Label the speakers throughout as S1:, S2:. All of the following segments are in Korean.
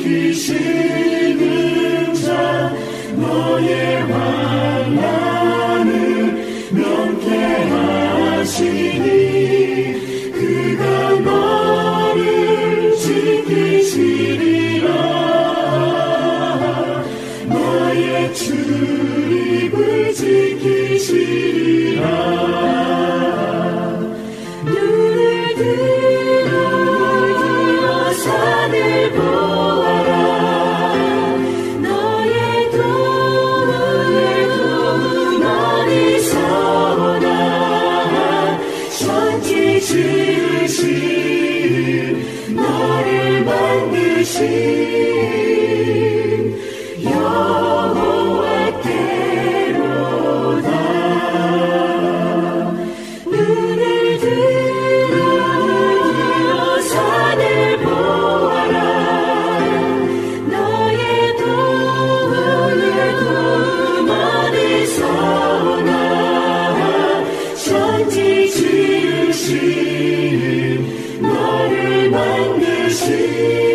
S1: 지키시는 자 너의 환난을 면케하시니 그가 너를 지키시리라. 너의 출입을 지키시리라. 눈을 들어 산을 보아라. 너의 도움은 어디서나 천지 지으신 너를 만드신 여호와께로다. 눈을 들어 산을 보아라. 너의 도움 어디서나 천지 지으신 너를 만드신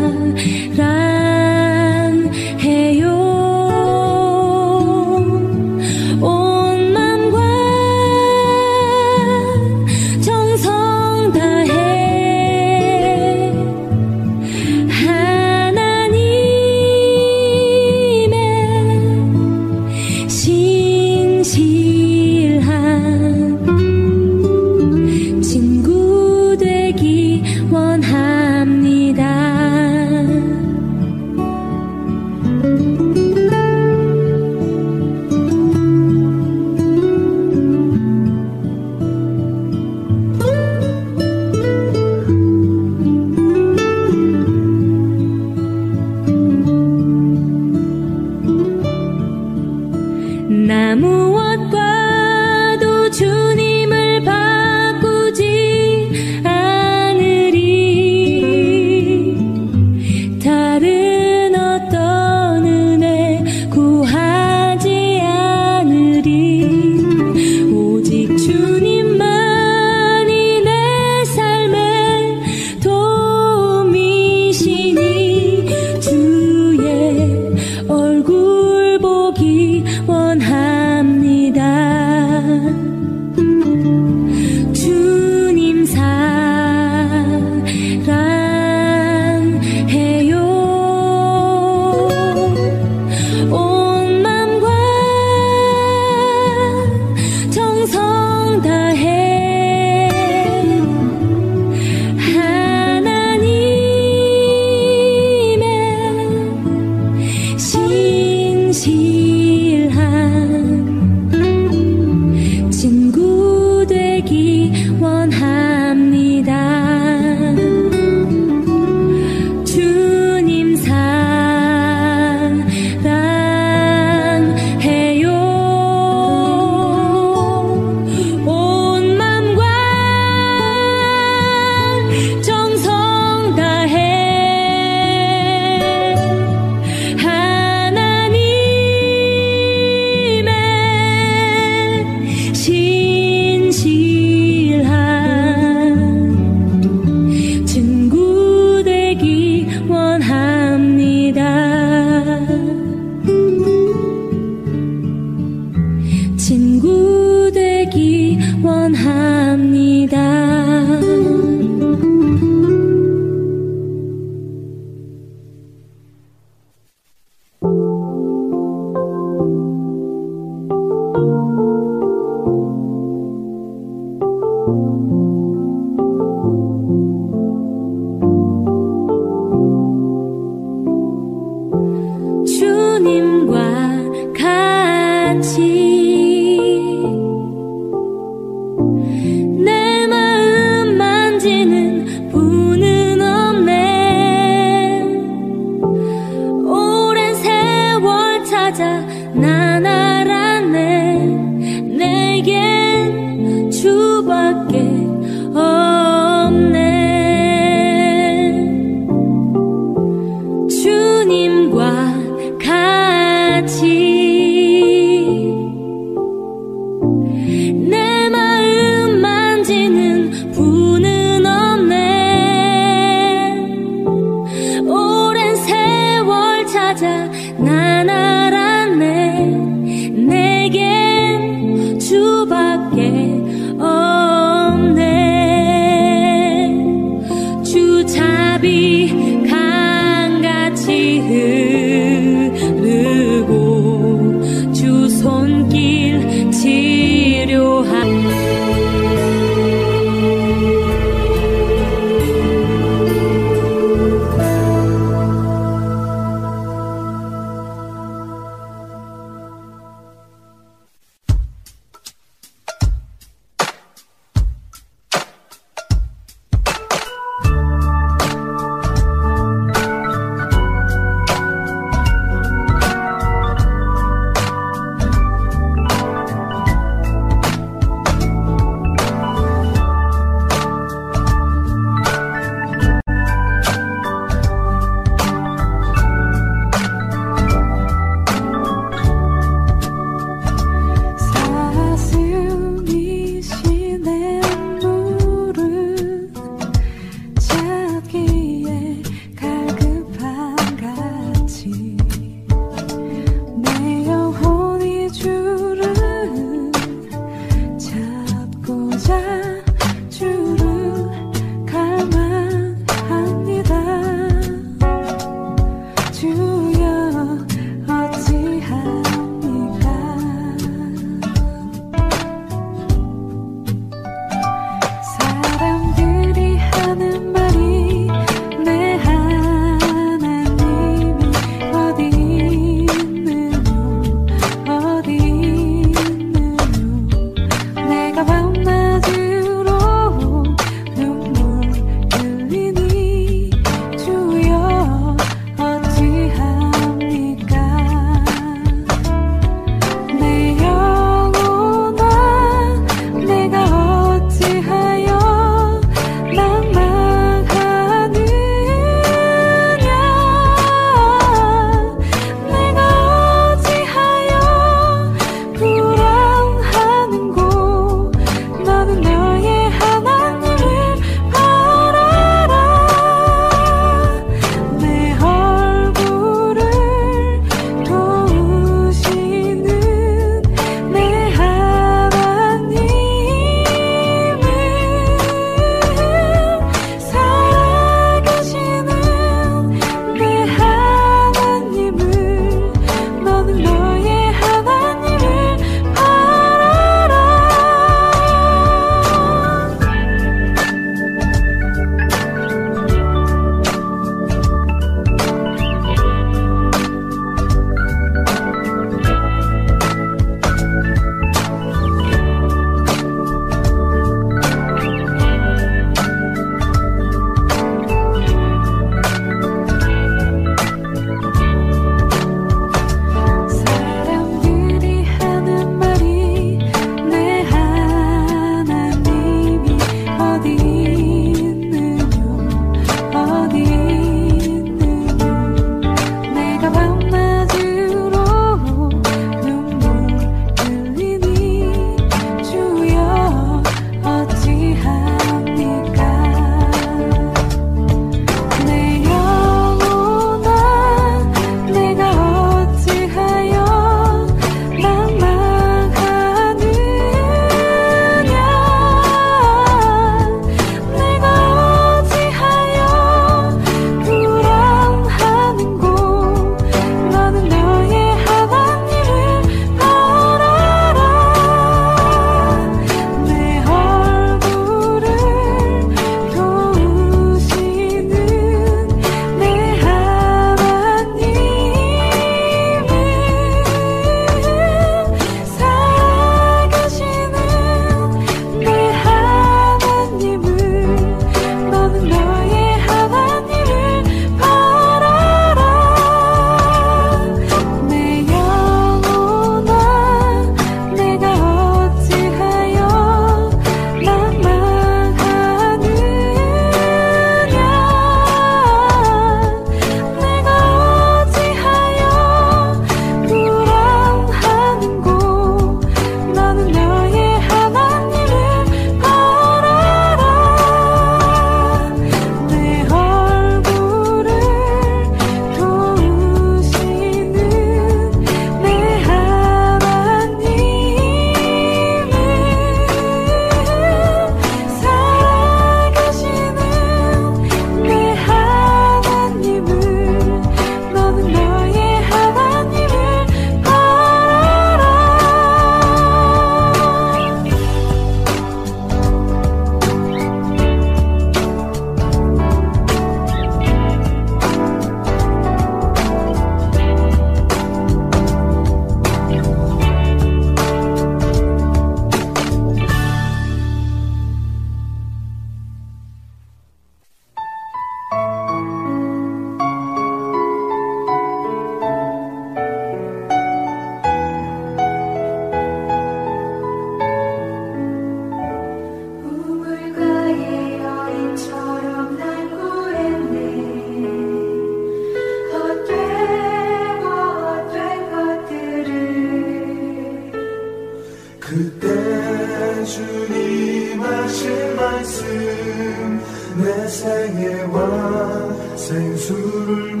S2: 생수를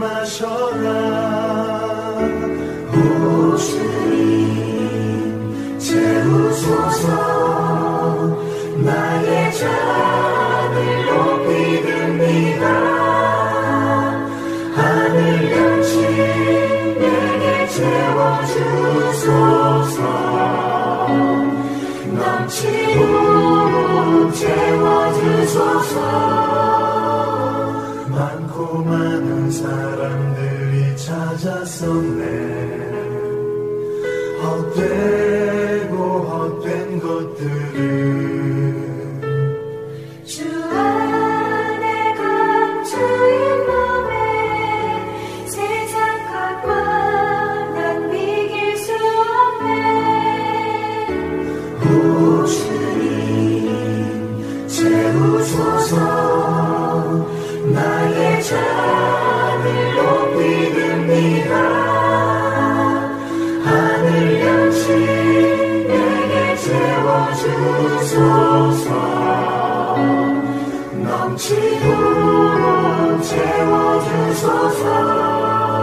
S2: 마셔라. 오 주님 채우소서. 나의 잔을 높이 듭니다. 하늘 양식 내게 채워주소서. 넘치도록 채워주소서. 많고 많은 사람들이 찾았었네. 헛되고 헛된 것들을
S1: 주 안에 감추인 몸에 세상 것과 난 비길 수 없네.
S2: 오 주님 채우소서. 나의 잔을 높이 듭니다. 하늘 양식 내게 채워주소서. 넘치도록 채워주소서.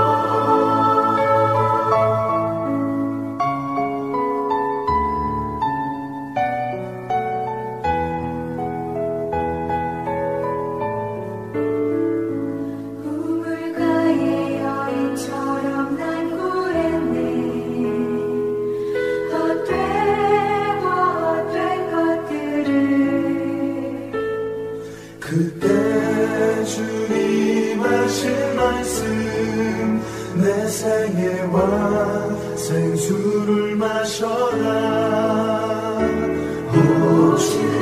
S1: 우물가의 여인처럼 난 구했네. 헛되고 헛된 것들을.
S2: 그때 주님 하신 말씀, 내 생애와 생수를 마셔라. 오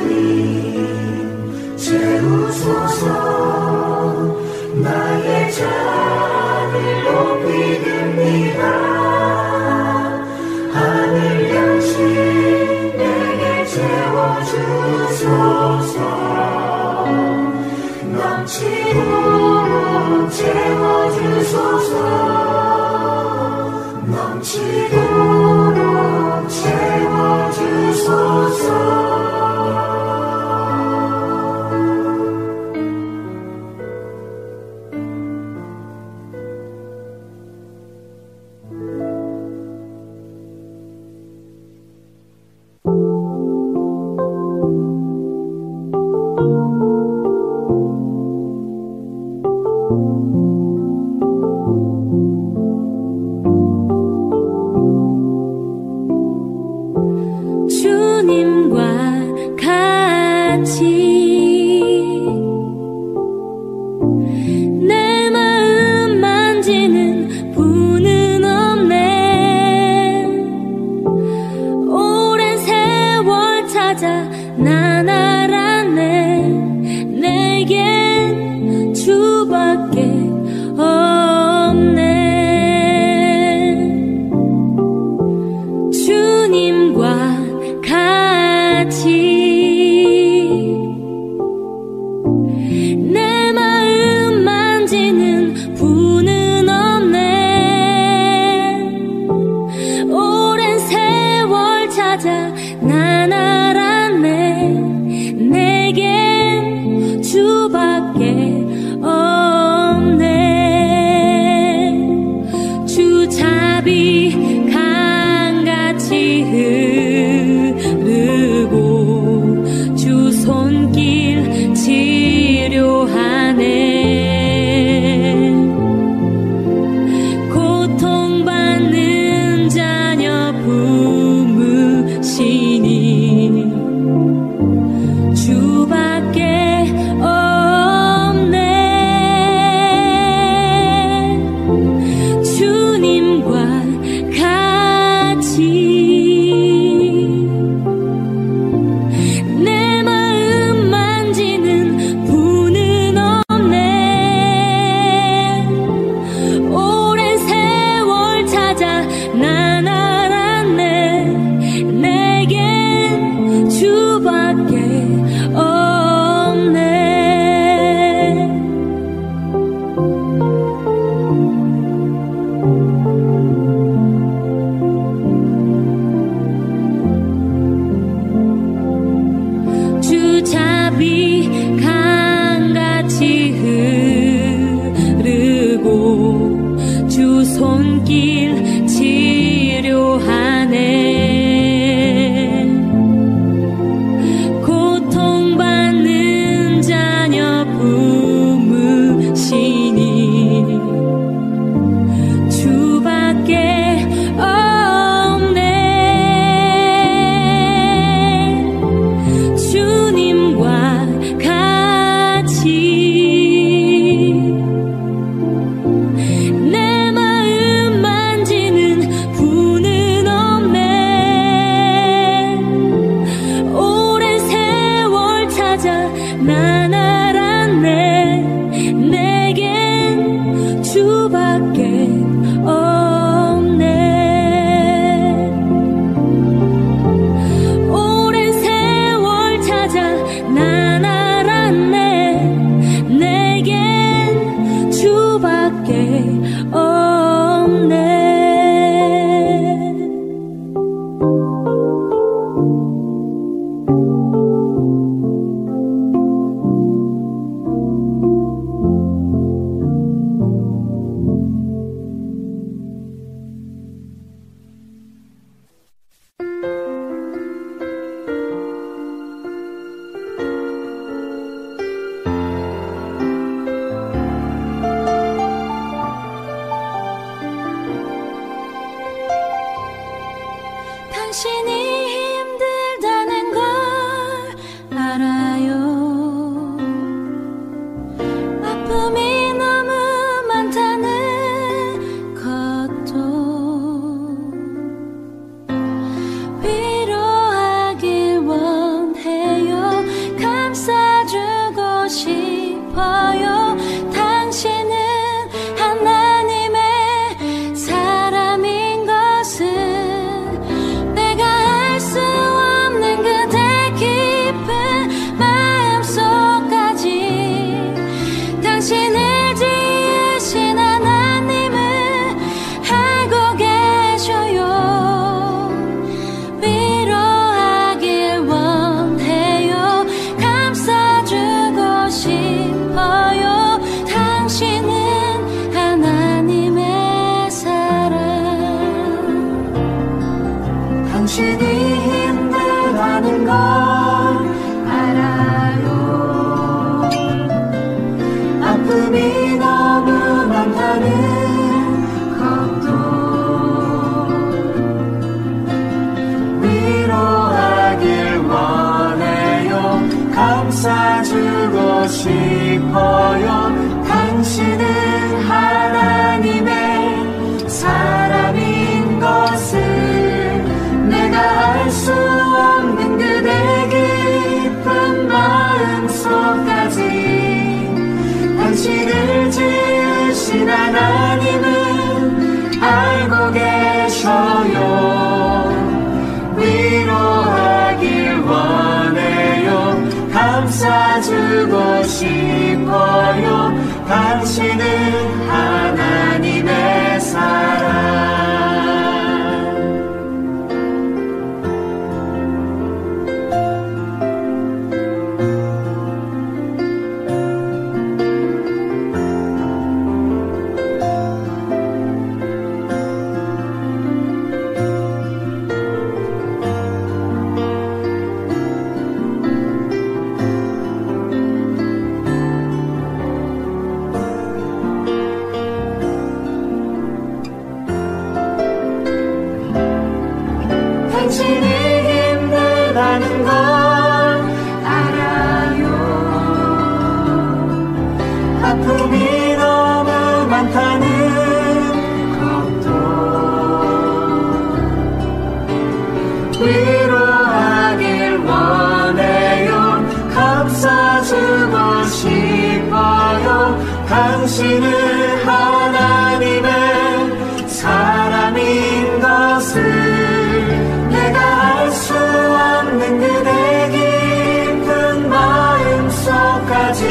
S2: 주님 채우소서. 나의 잔을 높이 듭니다. 하늘 양식 내게 채워주소서. 넘치도록 채워주소서. 넘치도록 채워주소서.
S3: 손길 치료하네. 고통받는 자녀 품으시니 주밖에 없네. 주님과 같이 내 마음 만지는 분은 없네. 오랜 세월 찾아 난 알았네. 내겐 주밖에 없네. 오랜 세월 찾아 난 알았네. 내겐 주밖에 없네. 당신이 힘들다는 걸 알아요. 아픔이 너무 많다는 것도 위로하길 원해요. 감싸주고 싶어요. 당신은 하나님의 사람인 것을 내가 알 수 없는 그대 깊은 마음속까지 당신을 지으신 하나님은 알고 계셔요. 위로하길 원해요. 감싸주고 싶어요. 당신은 하나님의 사랑.
S2: 당신이 힘들다는 걸 알아요. 아픔이 너무 많다는 것도 위로하길 원해요. 감싸주고 싶어요. 당신은 하나님의 사람인 것을 내가 알 수 없는 그대 깊은 마음속까지 당신을 지으신 하나님은 알고 계셔요. 위로하길 원해요. 감싸주고 싶어요. 당신은 하나님의 사랑. 당신이 힘들다는 걸 알아요. 아픔이 너무 많다는 것도 위로하길 원해요. 감싸주고 싶어요. 당신은 하나님의 사람인 것을 내가 알 수 없는 그대 깊은 마음속까지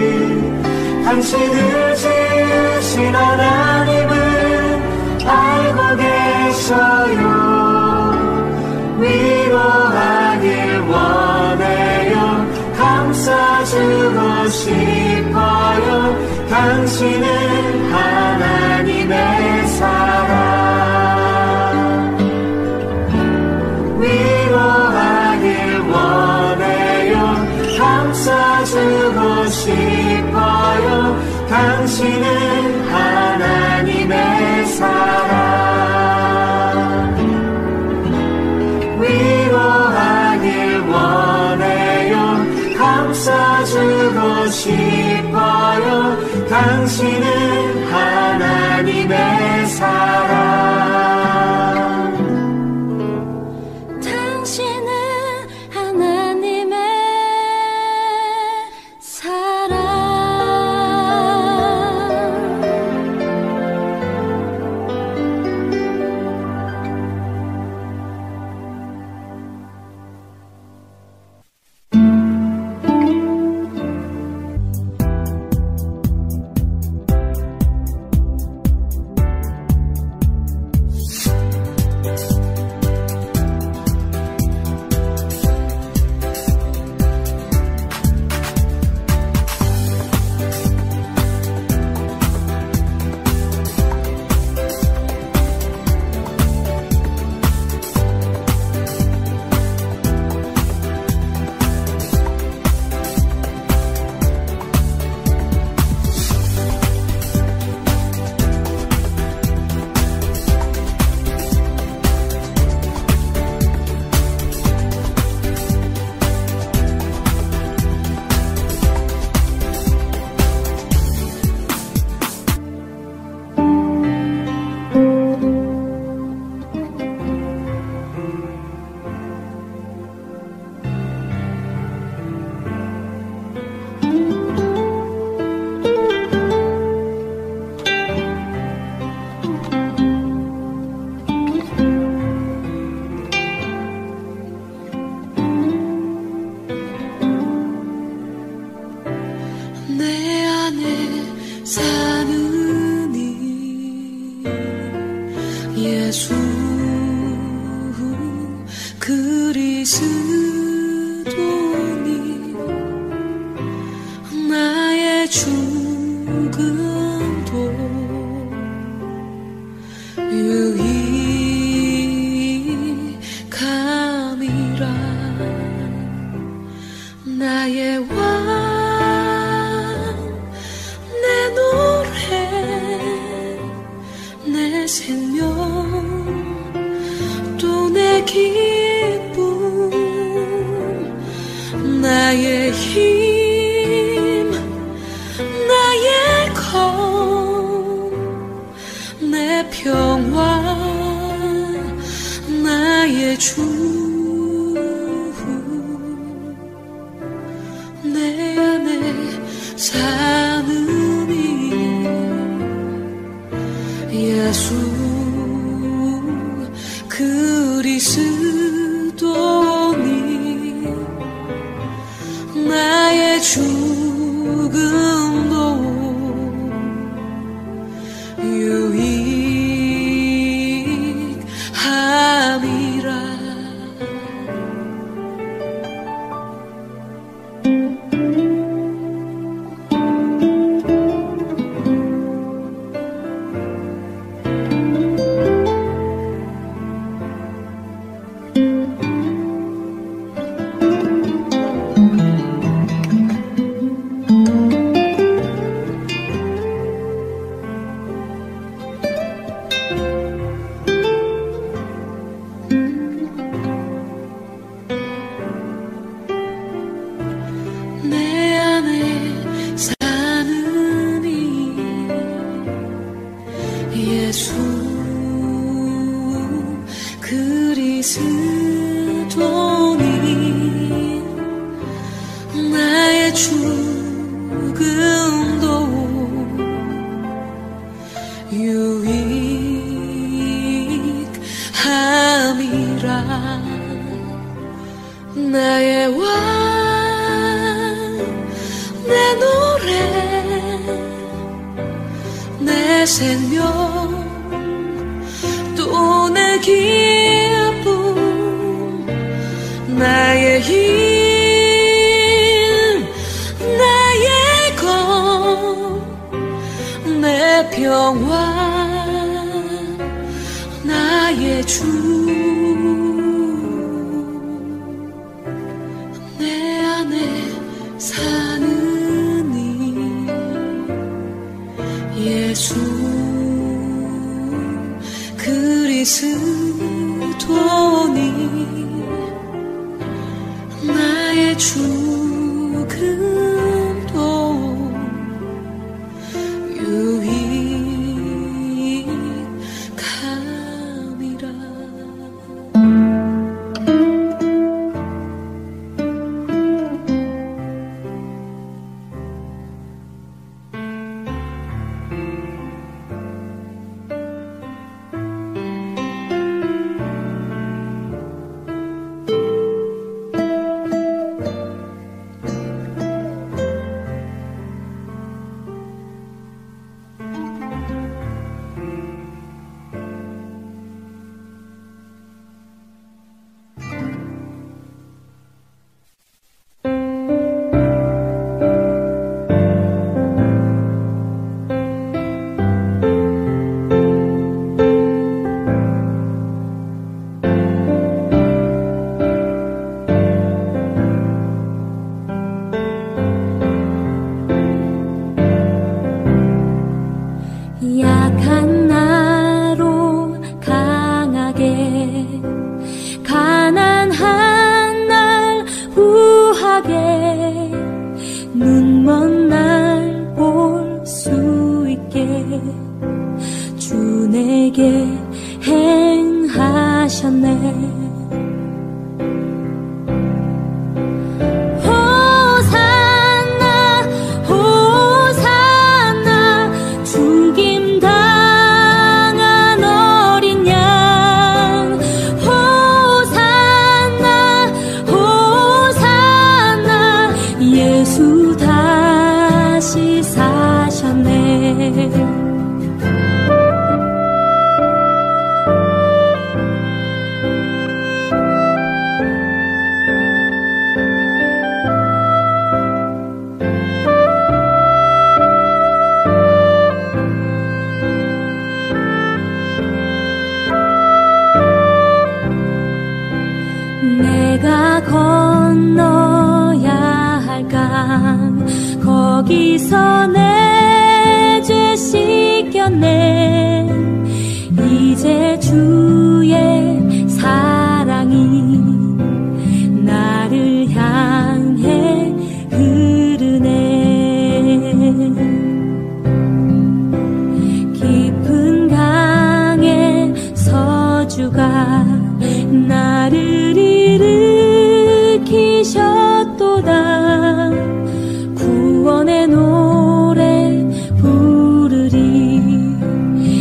S2: 당신을 지으신 하나님은 알고 계셔요. 위로하길 원해요. 감싸주고 싶어요. 당신은 하나님의 사랑. 당신은 하나님의 사랑 위로하길 원해요. 감싸주고 싶어요. 당신은 하나님의 사랑
S3: 당신은 하나님의 사랑 예수 그리스도니 나의 죽음도 유익함이라 나의 왕 내 노래 내 생명 또 내 기쁨 나의 힘 나의 검 내 평화 나의 주 내 안에 사는 이 예수 그리스도니 나의 죽음도 유익함이라 내 안에 사는 이 예수 그리스도니 나의 죽음도 유익함이라 나의 왕 내 노래 내 생명 또 내 기쁨 나의 힘 나의 검 내 평화 나의 주 내 안에 사는 이 예수 그리스도니 나의 죽음도 유익함이라.
S4: 약한 나로 강하게 가난한 날 우하게 눈먼 날 볼 수 있게 주 내게 행하셨네. 내가 건너야 할 강 거기서 내 죄 씻겼네. 이제 주의 사랑이 나를 향해 흐르네. 깊은 강에 서주가 나를 일으키셨도다. 구원의 노래 부르리.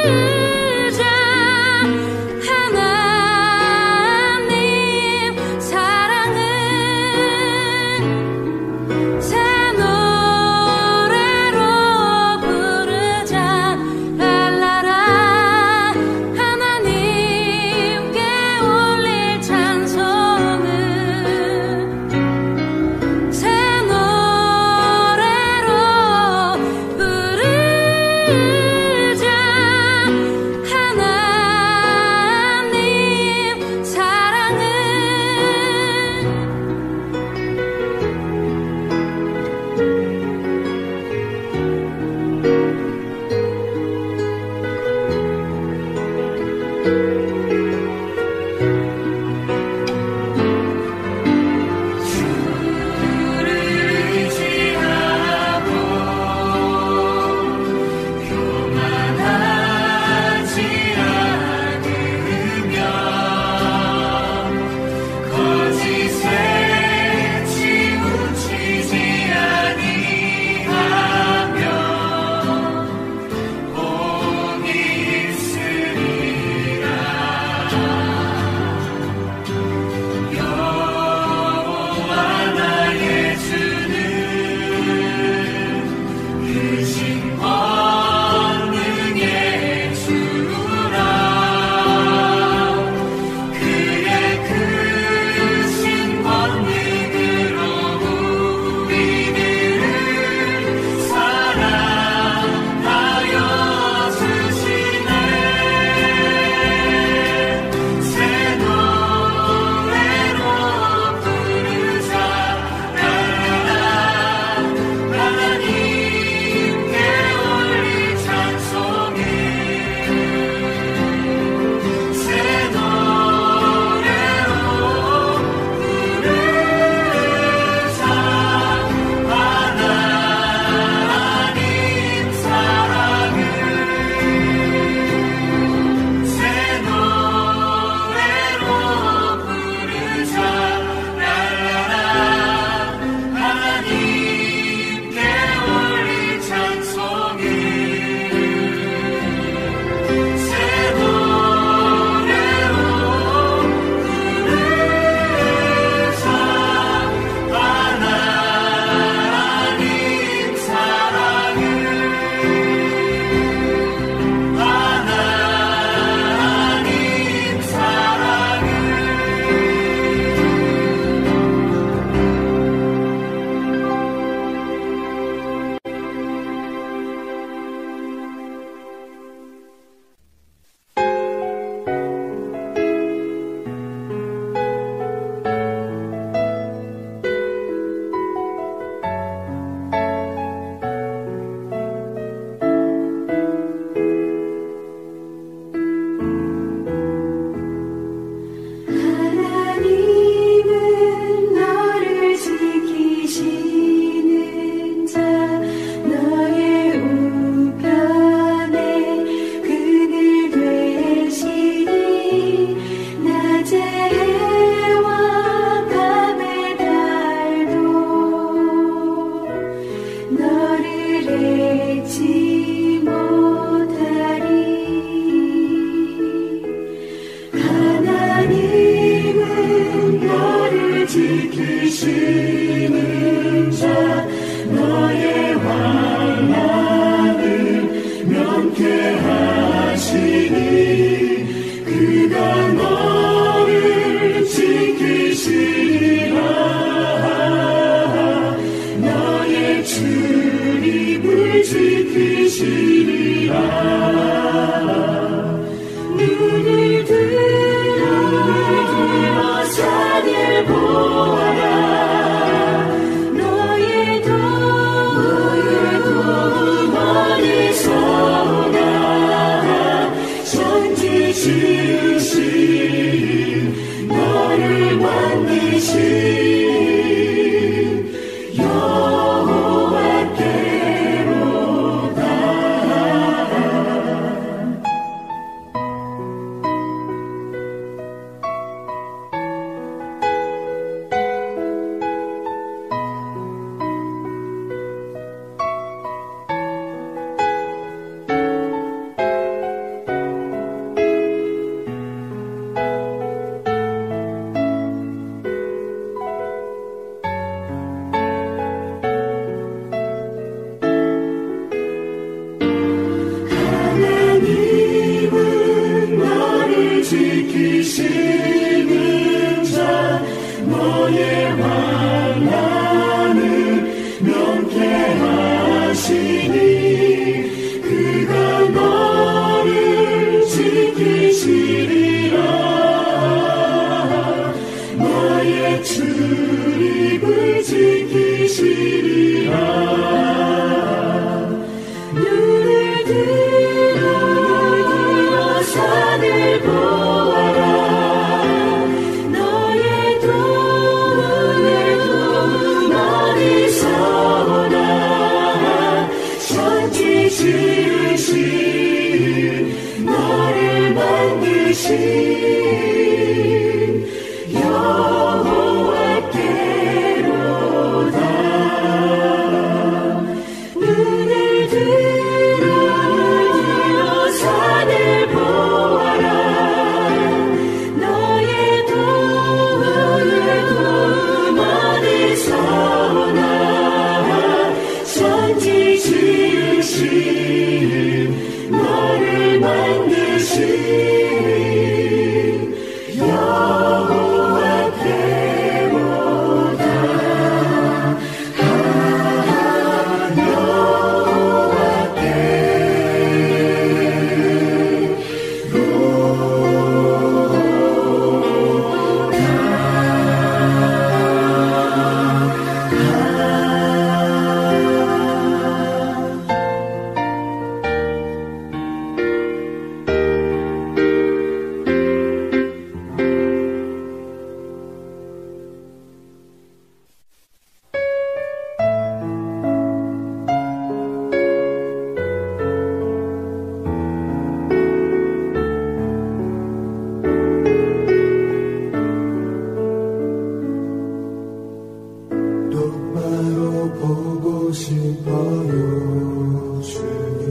S2: 지키시는 자 너의 환난을 면케하시니 그가 너를 지키시리라 너의 출입을 지키시리라 눈을 들어 산을 보아라 너의 도움 어디서 나 천지 지으신 너를 만드신 여호와께로다. 눈을 들어 산을 보아라. 너의 도움 어디서 오나. 천지 지으신 너를 만드신 여호와께로다.
S5: 똑바로 보고 싶어요 주님.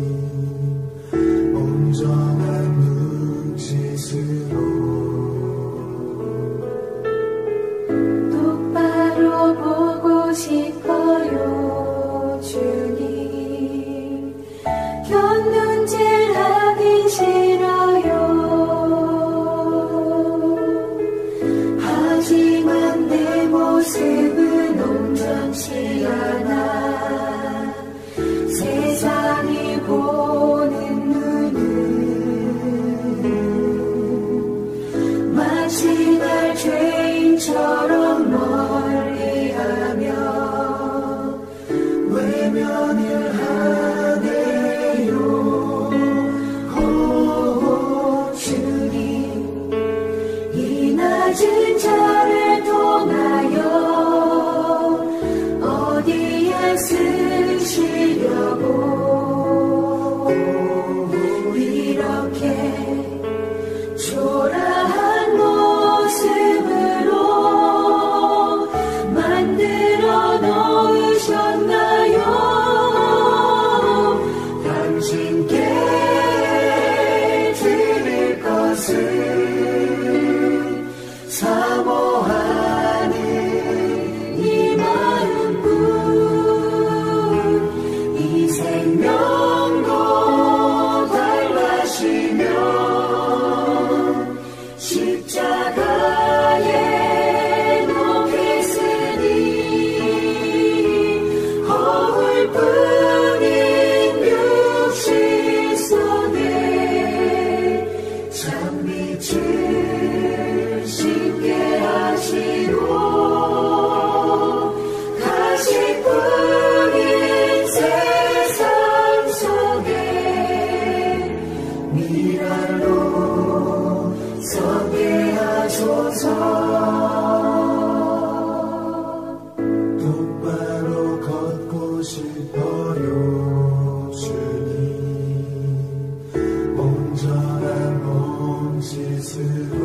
S5: 온전한 눈짓으로
S1: 똑바로 보고 싶어요 주님. 곁눈질 하긴 싫어요. 하지만 내 모습은 온전치 않아. 세상이 보는 눈은 마치 날 죄인처럼 멀리하며
S5: 외면을 하네요.
S1: 오 주님, 이 낮은 자를 통하여 어디에 쓰시려고 이렇게 초라한 모습으로 만들어 놓으셨나요?
S5: 당신께 드릴 것은
S1: 사모하는 이 마음뿐. 이 생명도 달라시며 십자가에 놓겠으니 허울뿐인 육신 속에 참빛을 쉽게 하시고 가시뿐인 세상 속에 미랄로 서게 하소서.
S5: 똑바로 걷고 싶어요 주님. 온전한 몸짓으로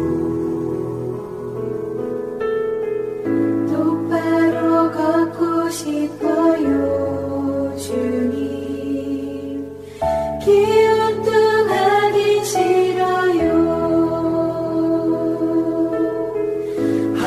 S1: 똑바로 걷고 싶어요 주님. 기우뚱하긴 싫어요.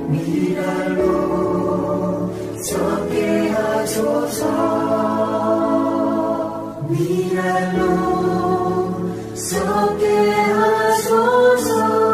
S1: 미랄로 섞게 하소서 미랄로 섞게 하소서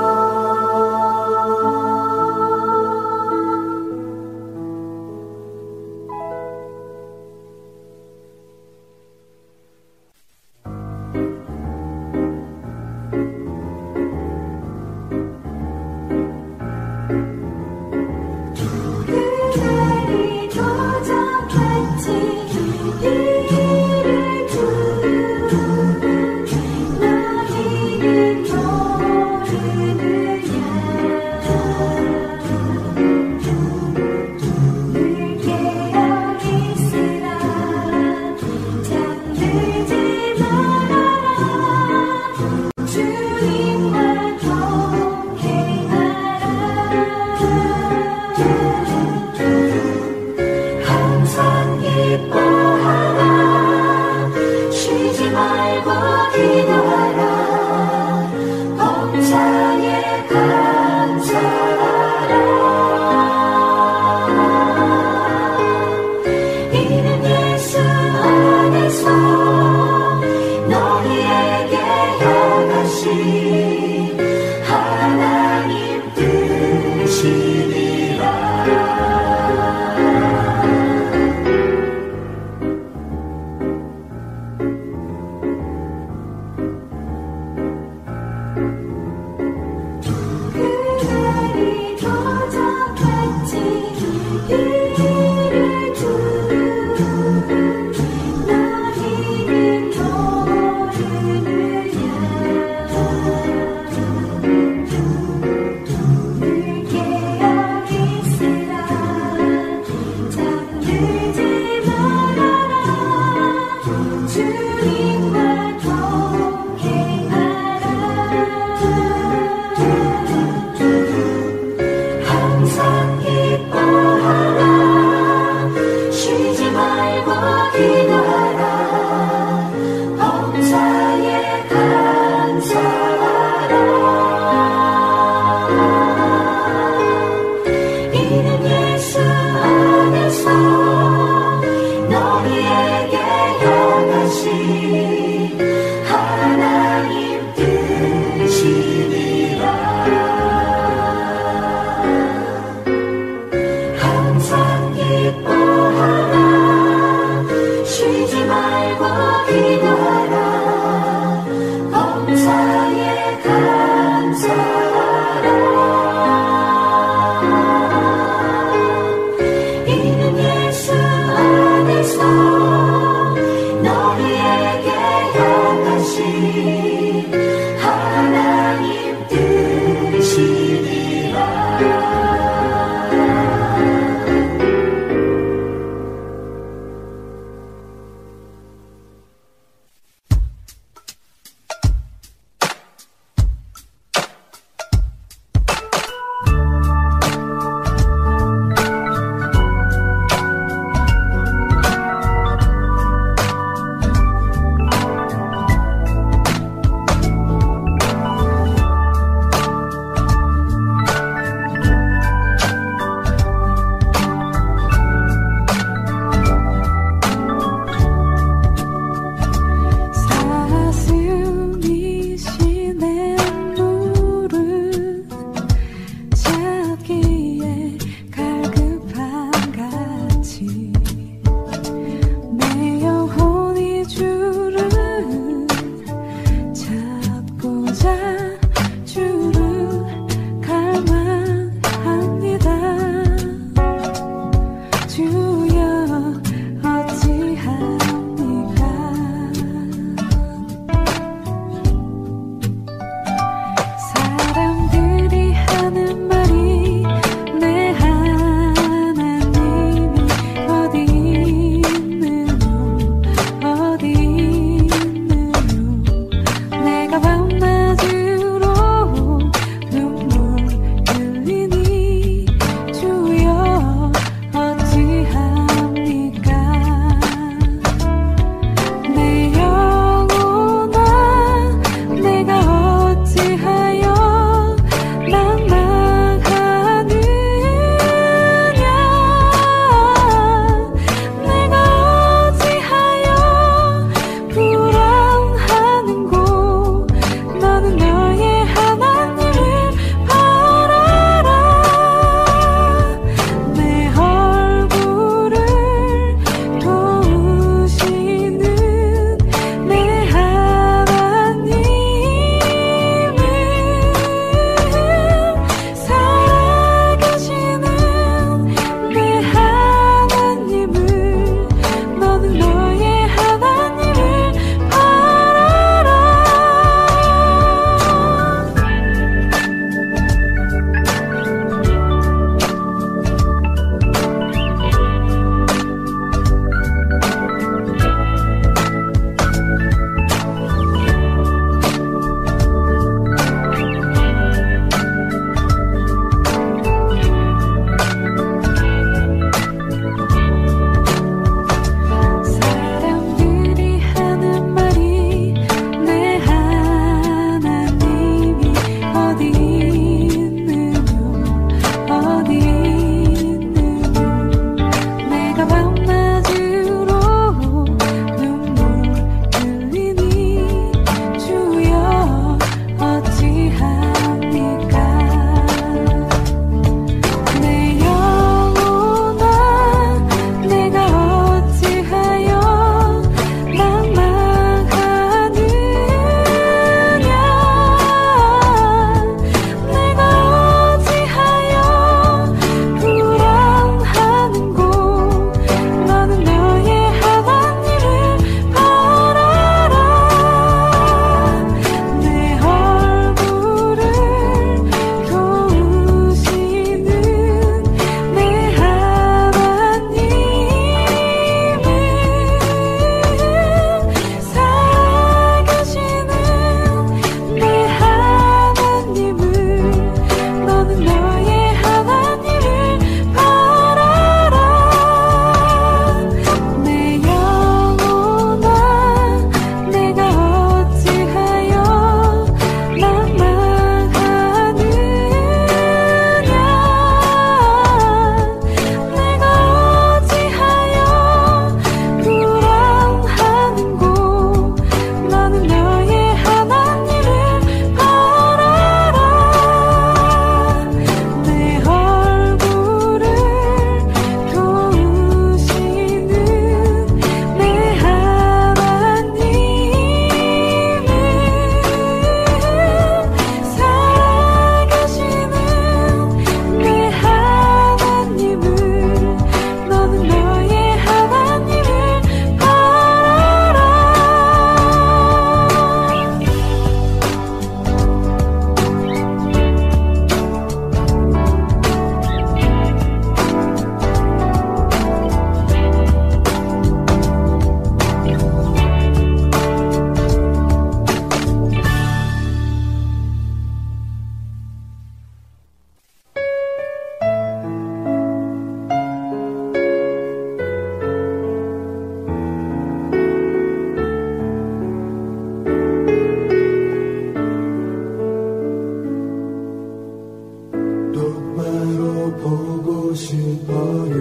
S5: 보고 싶어요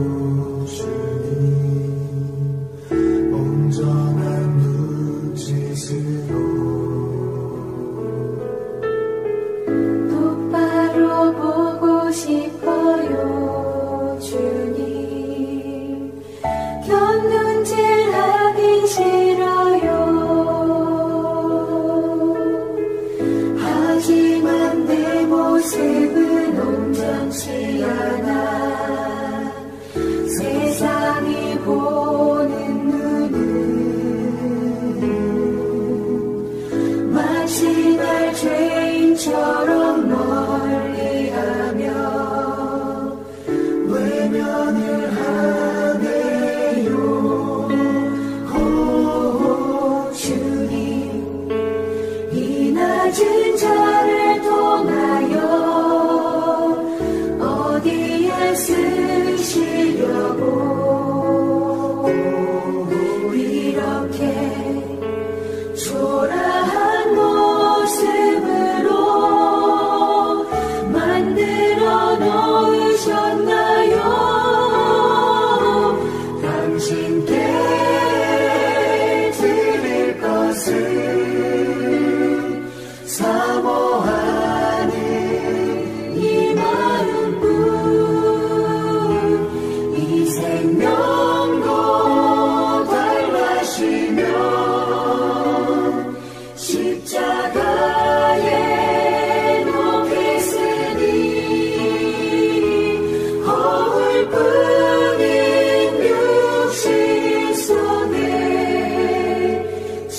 S5: 주님 온전한 눈짓으로
S1: 똑바로 보고 싶어요 주님 곁눈질하긴 싫어요 하지만 내 모습은 온전치 않아 세상이 보는 눈은 마치 날 죄인처럼 멀리하며 외면을 하네요 오 주님 이 낮은 자를 통하여 어디에 쓰시려고 이렇게 초라한 모습으로 만들어 놓으셨나요 당신께 드릴 것은 사모하는 이 마음뿐 이 생명도 달라시며 십자가에 놓겠으니 허울뿐인 육신 속에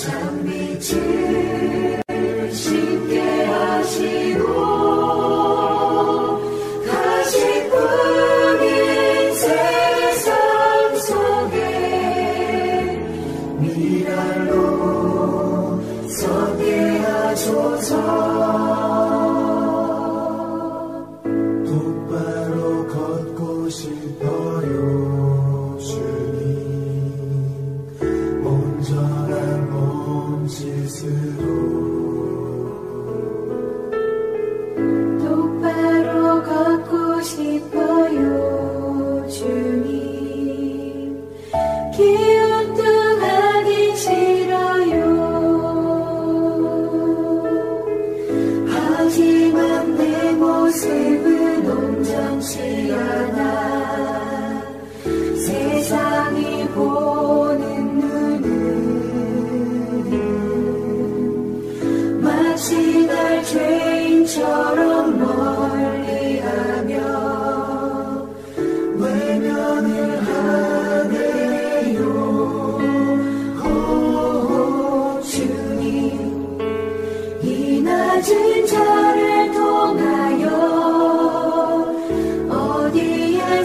S1: 참빛을 심게 하시고 가시뿐인 세상 속에 미랄로 서게 하소서
S5: 똑바로 걷고 싶어요 주님 온전한 몸짓으로
S1: 똑바로 걷고 싶어요 주님 기웃뚱하긴 싫어요 하지만 내 모습은 온전치 않아 세상이 보는 눈은 마치 날 죄인처럼 멀리하며 외면을 하네요 오 주님 이 낮은 자를 통하여 어디에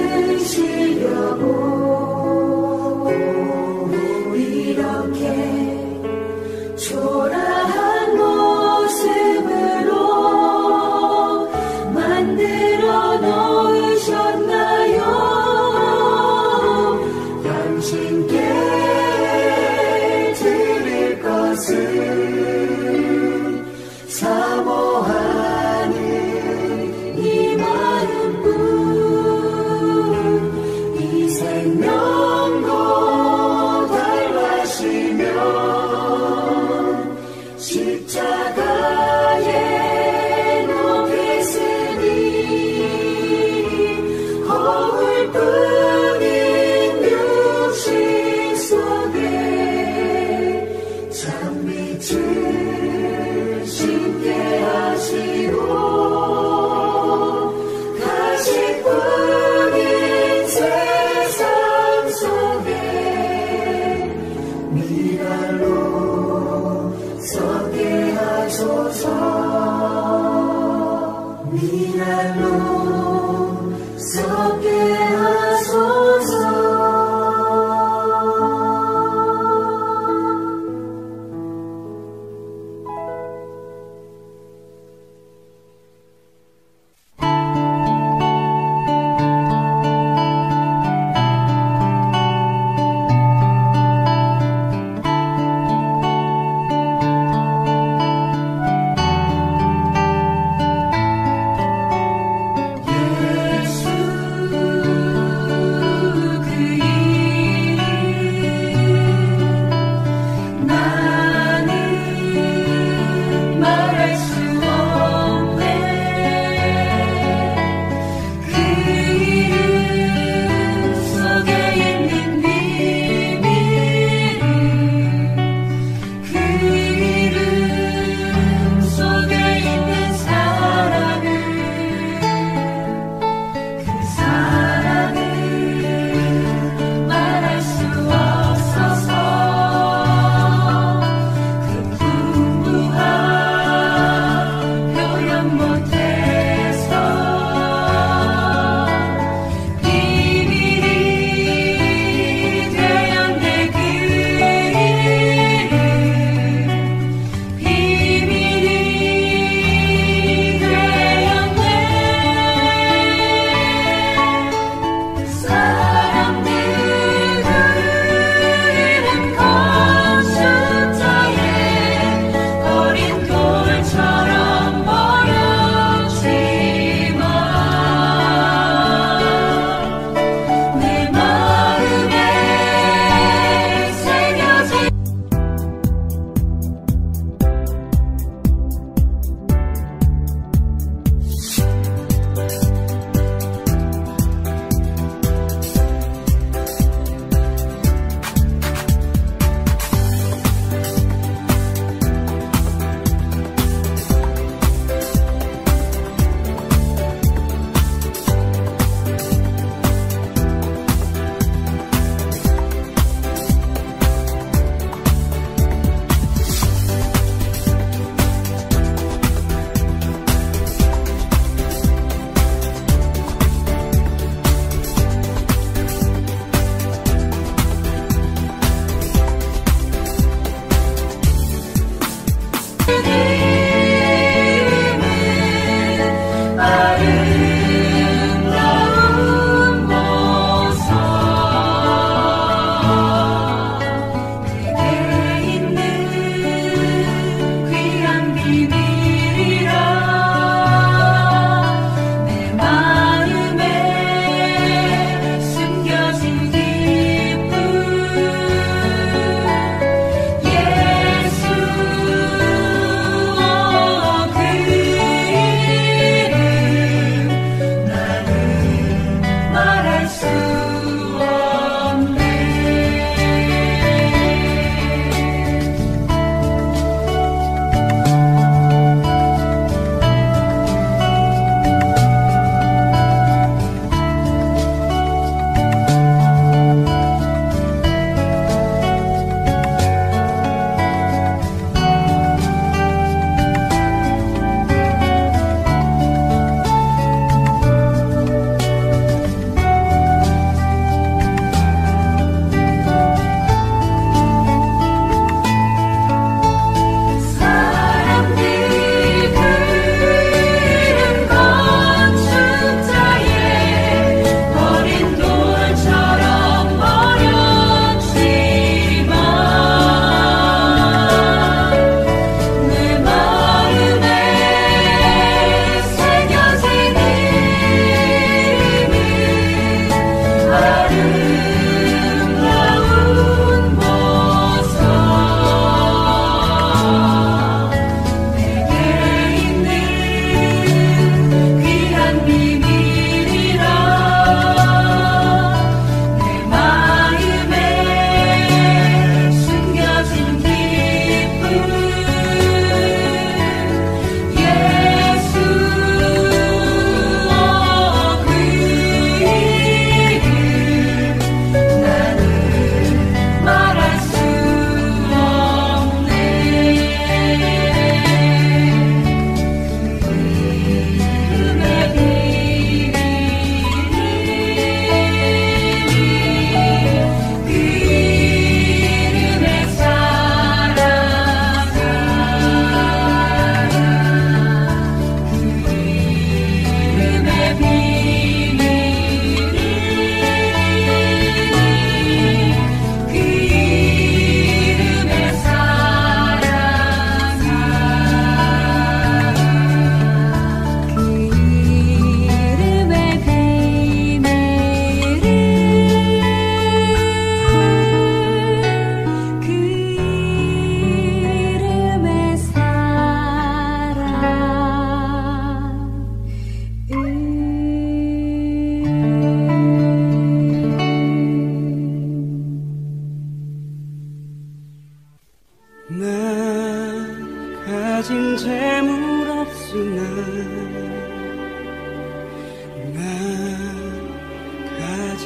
S1: 쓰시려고 이렇게 초라한 모습으로 만들어 놓으셨나요 당신께 드릴 것은 사모하는 이 마음뿐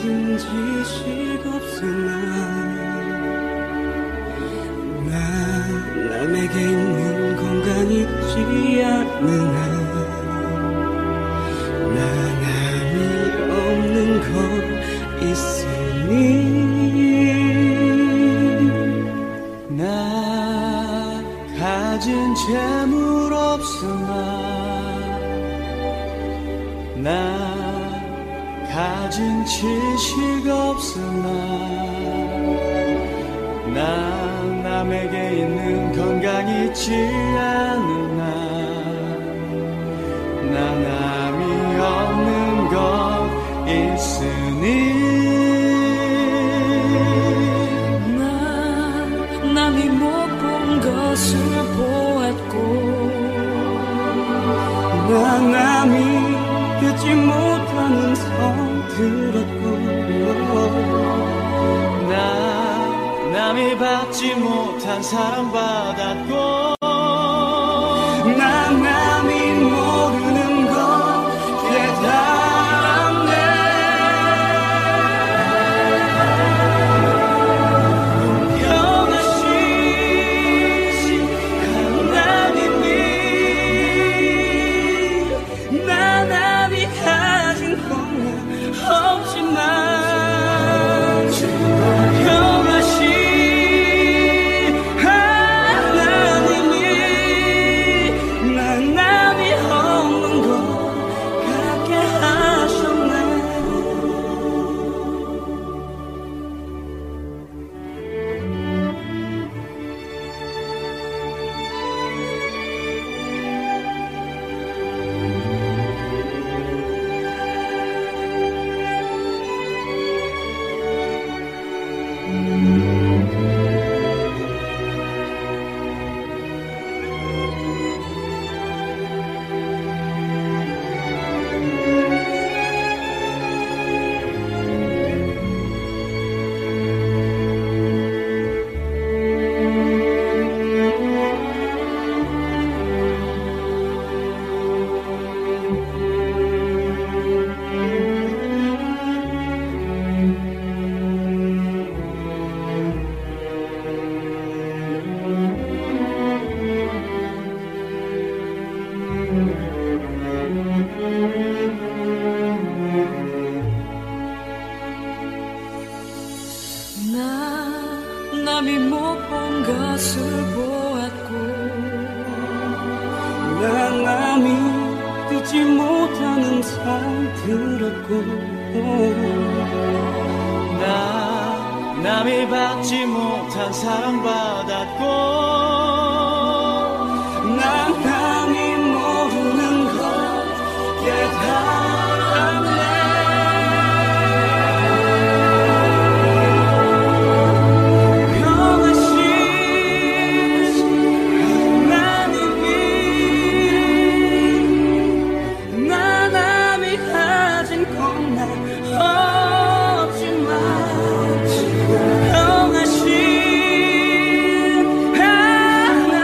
S6: 가진 지식 없으나 남에게 있는 건강 있지 않으나 남이 없는 것 있으니 나 가진 재물 없으나 나 가진 지식 없으나 나 남에게 있는 건강 있지 않으나 나 남이 없는 것 있으니
S3: 나 남이 못 본 것을 보았고
S6: 나 남이 듣지 못하는 성 들었고 나 남이 받지 못한 사랑 받았고 나 남이 모르는 것 깨달았네 영하신 하나님이 나 남이 가진 건 없지만
S3: 남이 못 본 것을 보았고
S6: 나 남이 듣지 못하는 상 들었고 나 남이 받지 못한 사랑 받았고 나 남이 모르는 것 깨달았네
S3: 영하신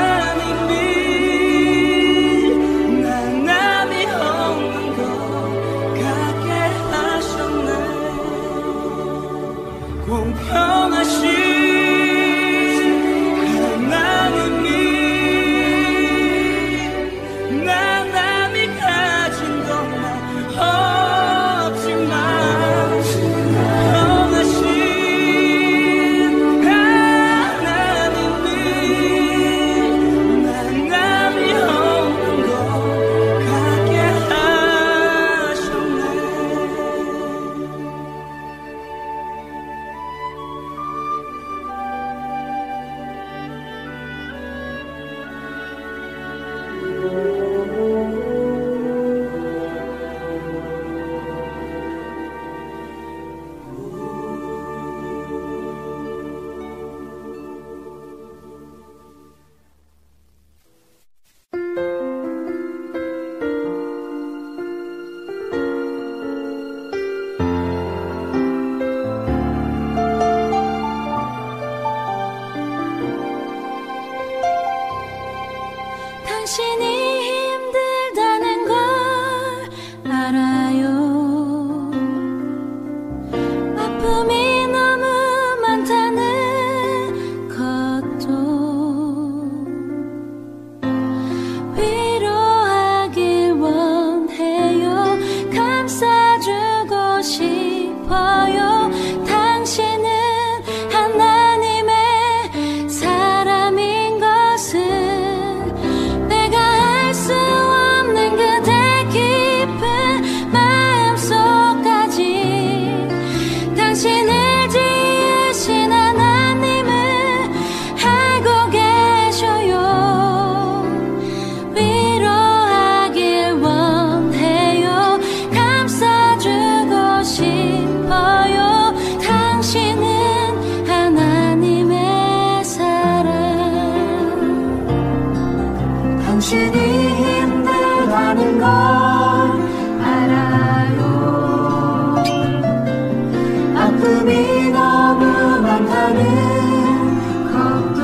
S1: 아픔이 너무 많다는 걱정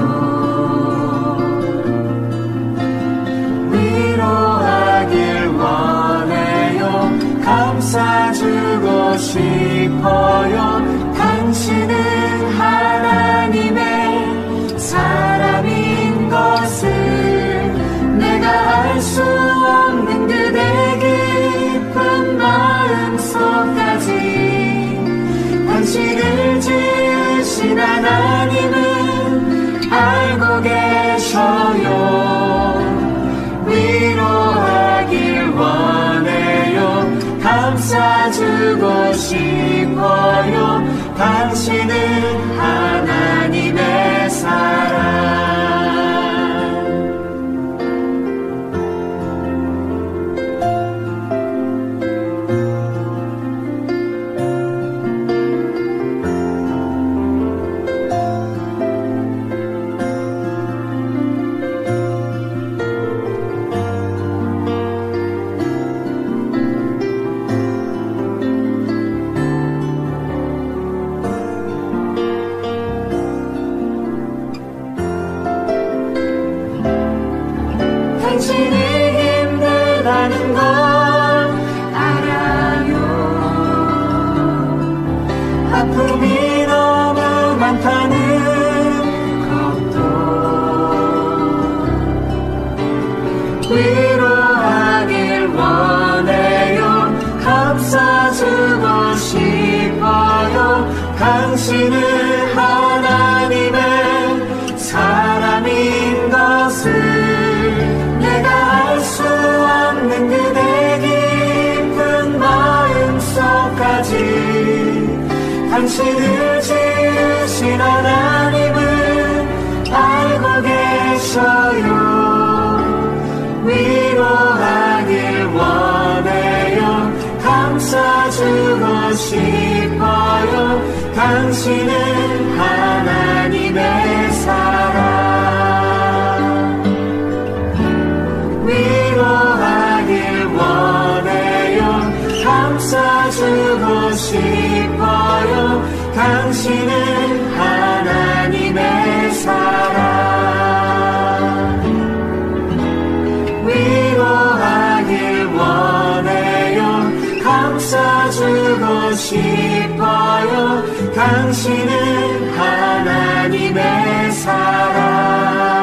S1: 위로하길 원해요. 감싸주고 싶어요. 당신은 하나님의 사람인 것을 내가 알 수 없는 그대 깊은 마음속까지 당신을 지으신 하나님은 알고 계셔요. 위로하길 원해요. 감싸주고 싶어요. 당신은 하나님의 사랑. 당신이 힘들다는 걸 알아요. 아픔이 너무 많다는 걱정 위로하길 원해요. 감싸주고 싶어요. 당신은 하나님의 사람인 것을 알 수 없는 그대 깊은 마음속까지 당신을 지으신 하나님은 알고 계셔요. 위로하길 원해요. 감싸주고 싶어요. 당신은 하나님의 사랑. 위로하길 원해요. 감싸주고 싶어요. 당신은 하나님의 사랑. 위로하길 원해요. 감싸주고 싶어요. 당신은 하나님의 사랑.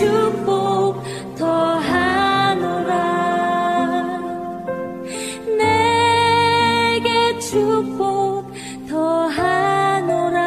S4: 축복 더하노라. 내게 축복 더하노라.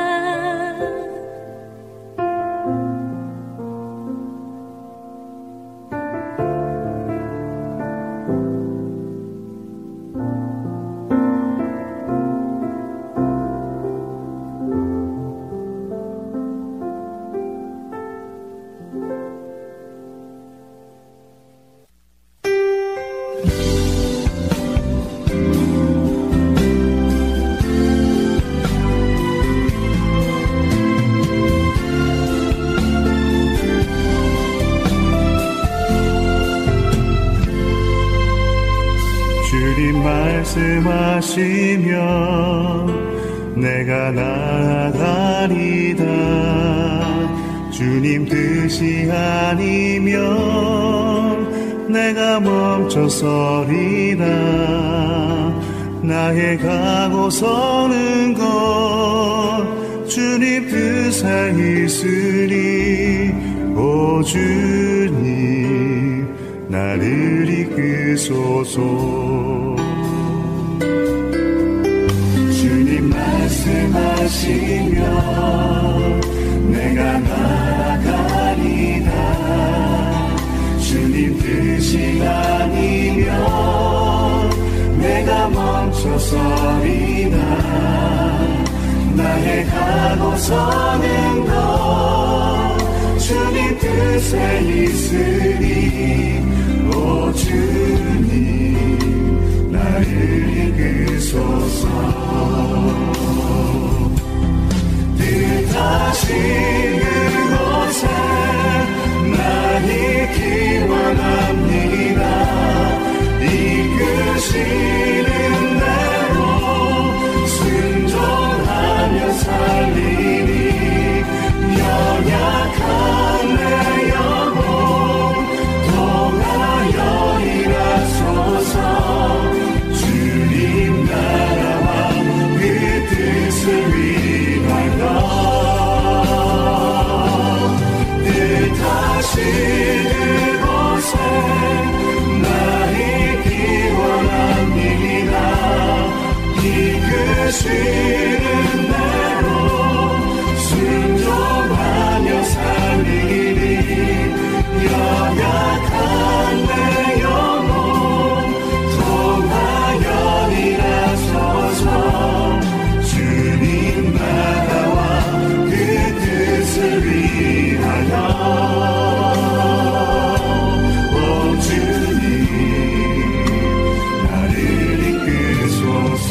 S1: 주님 말씀하시면 내가 나아가리다. 주님 뜻이 아니면 내가 멈춰서리다. 나의 가고 서는 것 주님 뜻에 있으니 오 주님 나를 이끄소서. 주님 말씀하시면 내가 나아가리다. 주님 뜻이 아니면 내가 멈춰서리다. 나의 가고 서는 것 주님 뜻에 있으니 오 주님 나를 이끄소서. 뜻하신 그곳에 나 있기 원합니다. 이끄시는 대로 순종하며 살리니 연약한 내 영혼 통하여 일하소서. 주님 나라와 그 뜻을 위하여 뜻하신 그곳에 나 있기 원합니다. 이끄시는 대로 순종하며 살리니 연약한 내 영혼 통하여 일하소서. 주님 나라와 그 뜻을 위하여 오 주님 나를 이끄소서.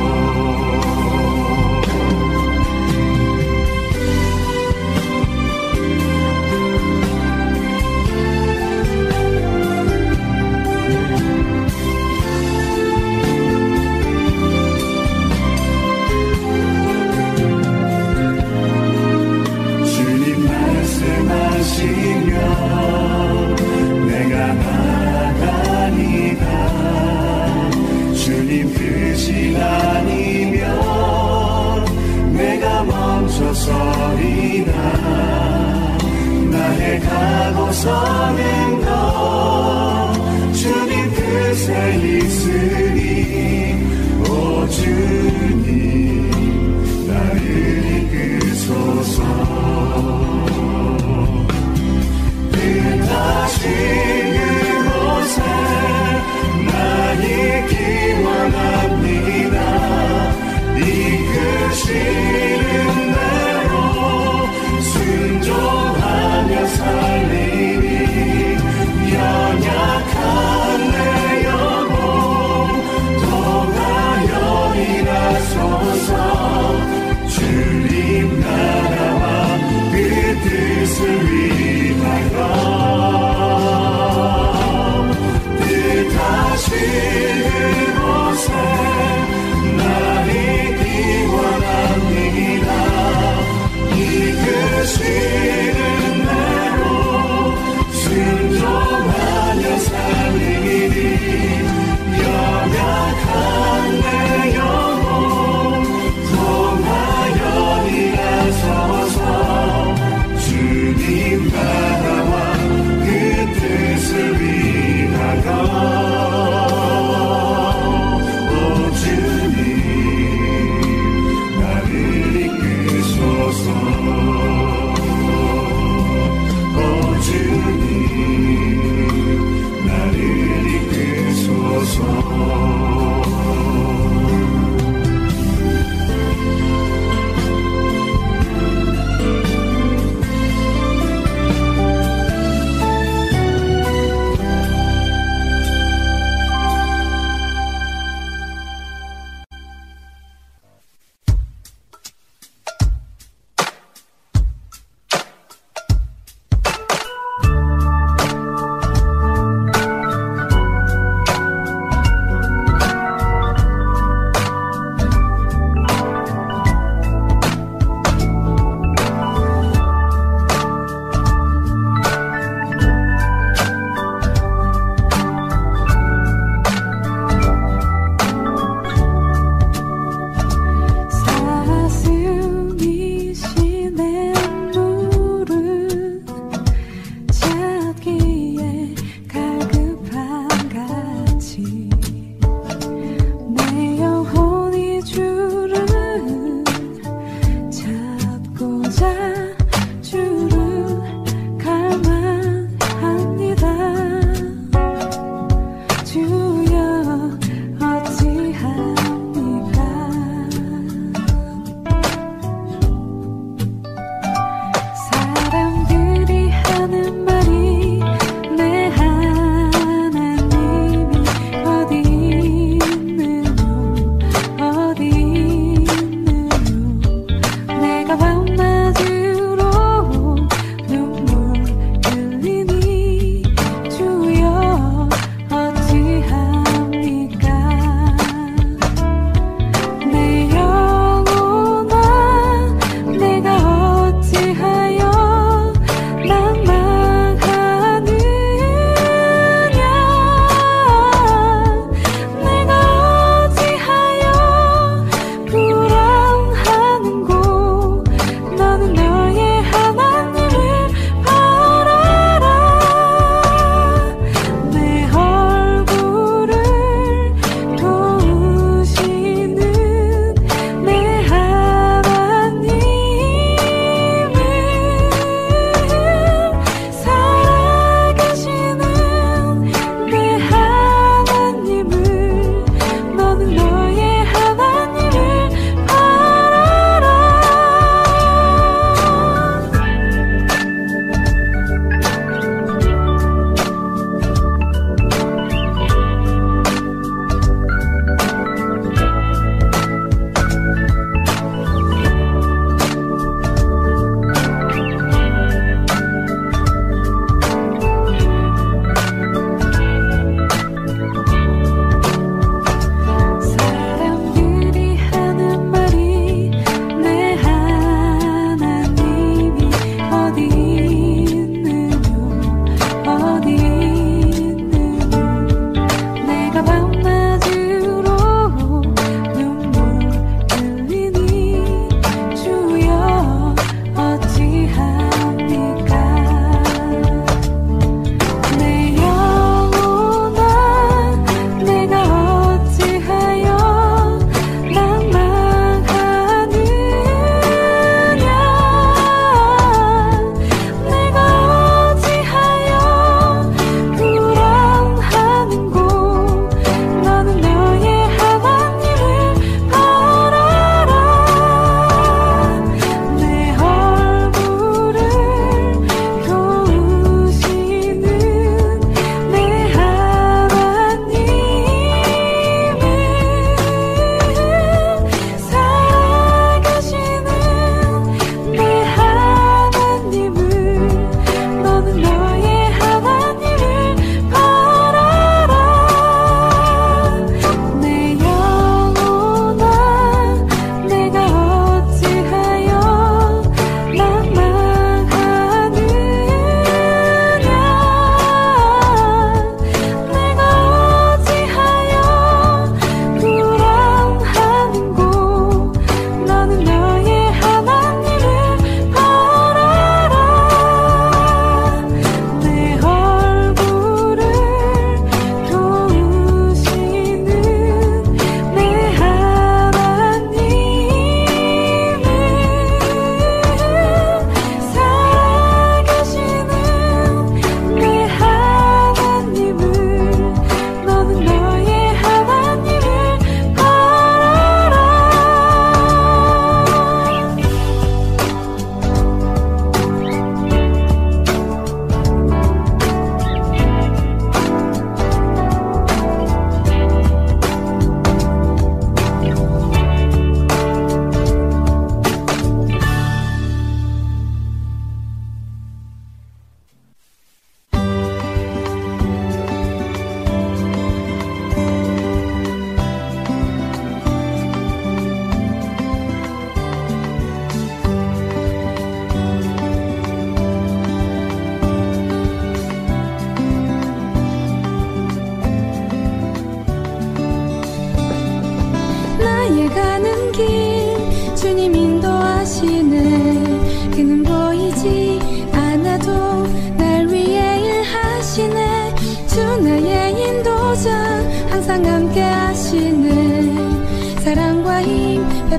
S1: 주님 말씀하시면 내가 나아가리다. 주님 뜻이 아니면 내가 멈춰서리다. 나의 가고 서는 것 주님 뜻에 있으니 오 주님 나를 이끄소서. 뜻하신 그곳에 나 있기 원합니다. 이끄시는 대로 순종하며 살리니 연약한 내 영혼 통하여 일하소서. 주님 나라와 그 뜻을 위하여 뜻하신 그곳에 나 있기 원합니다.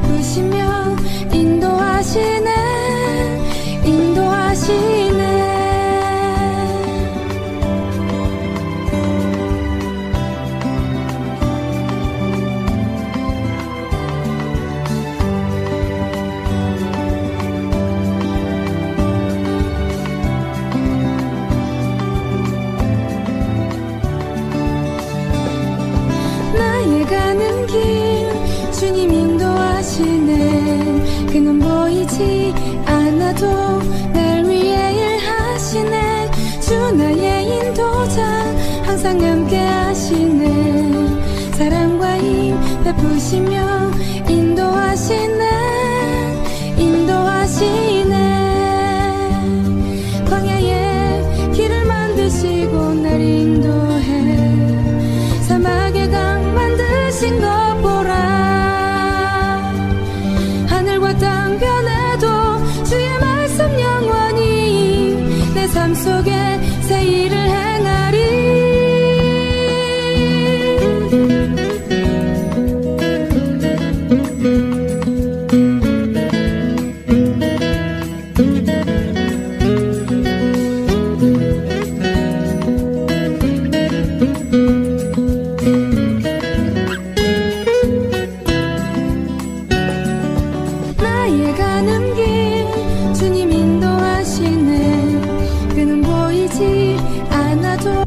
S4: 베푸시며 인도하시네 인도하시네. 나의 가는 길 주님 인도하시네. 그는 보이지 않아도 날 위해 일하시네. 주 나의 인도자 항상 함께 하시네. 사랑과 힘 베푸시며 인도하시네 인도하시네. 광야에 길을 만드시고 날 인도해. 사막의 강 만드신 것 보라. 하늘과 땅 변해도 주의 말씀 영원히 내 삶 속에 새 일을 행하리. 나의 가는 길 주님 인도하시네. 그는 보이지 않아도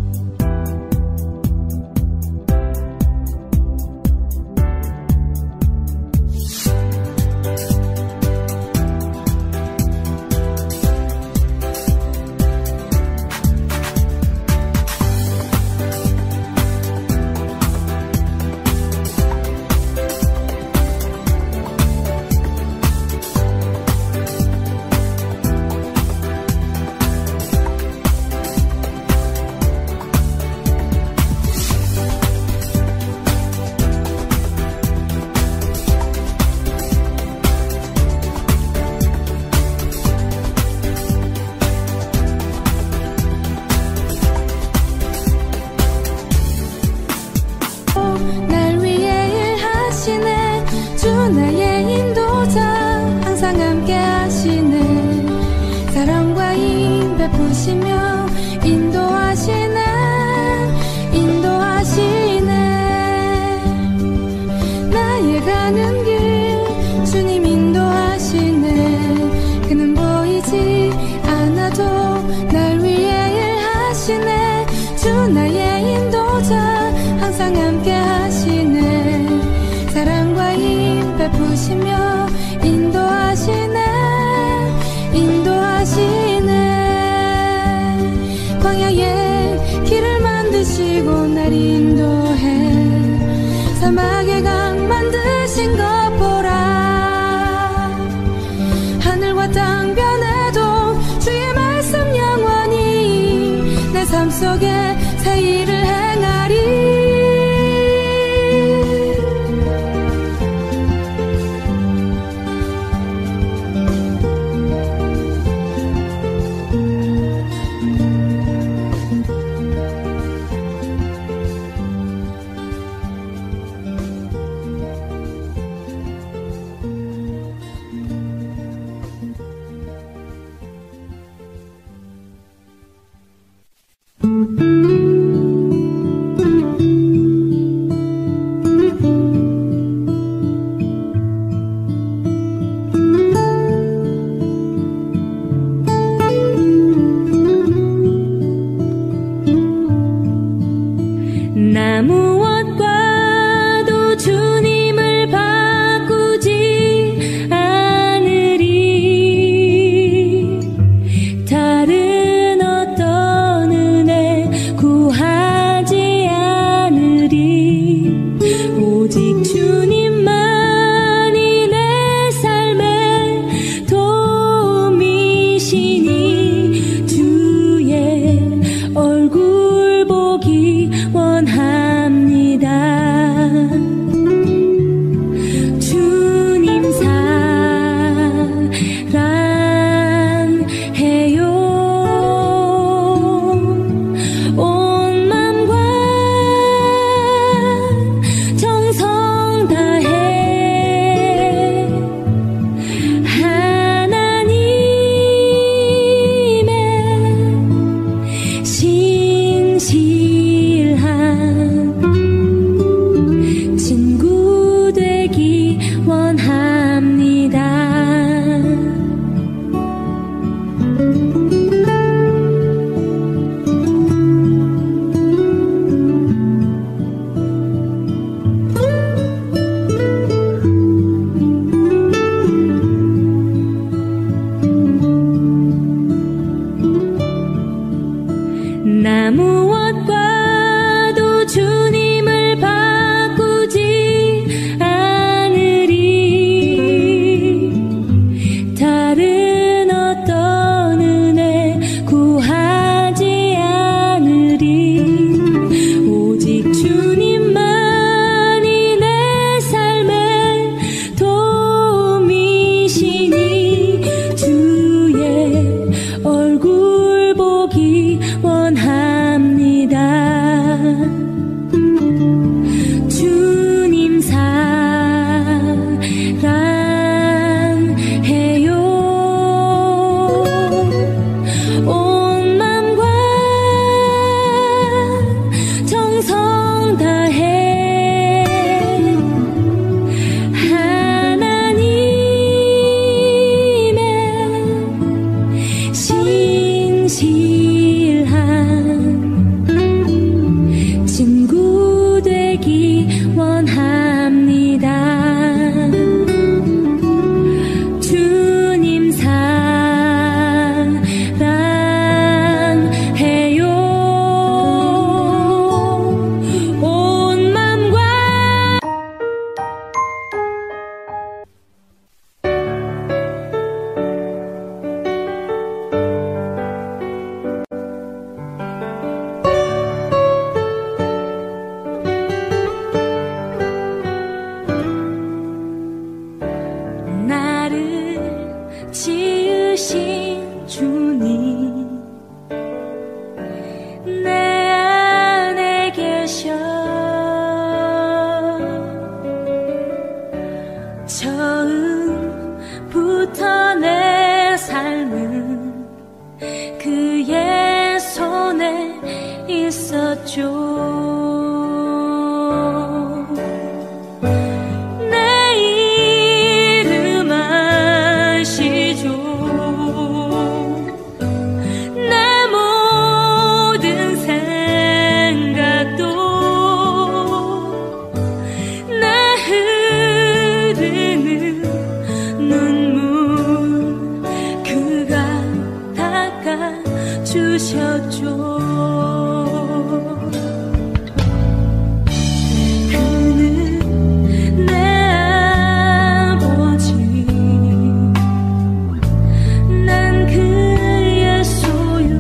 S4: 날 위해 일하시네. 주 나의 인도자 항상 함께 하시네. 사랑과 힘 베푸시며 인도하시네 인도하시네. 나의 가는 길 주님 인도하시네. 그는 보이지 않아도 날 위해 일하시네. 주 나의 인도자 항상 함께 하시네. 사랑과 힘 베푸시며 인도하시네 인도하시네. 광야에 길을 만드시고 날 인도해. 사막의 강 만드신 것 보라. 하늘과 땅 변해도 주의 말씀 영원히 내 삶 속에 새 일을 행하리.
S3: 나 무엇과도 주님을 바꾸지 않으리. 다른 어떤 은혜 구하지 않으리. 오직 주님만이 내 삶의 도움이시니 주의 얼굴 보기 원합니다.
S4: 나 무엇과도 주님을 바꾸지 않으리. 다른 어떤 은혜 구하지 않으리. 오직 주님만이 내 삶의 도움이시니 주의 얼굴 보기 원합니다. 주님 사랑해요. 온 맘과 정성 다해 하나님의 신실한 친구 되기 원합니다. 주님 사랑해요. 온 맘과 나를 지으신 주님 내 안에 계셔. 처음부터 내 삶은 그의 손에 있었죠. 내 이름 아시죠. 내 모든 생각도 내 흐르는 눈물 그가 닦아주셨죠. 그는 내 아버지 난 그의 소유.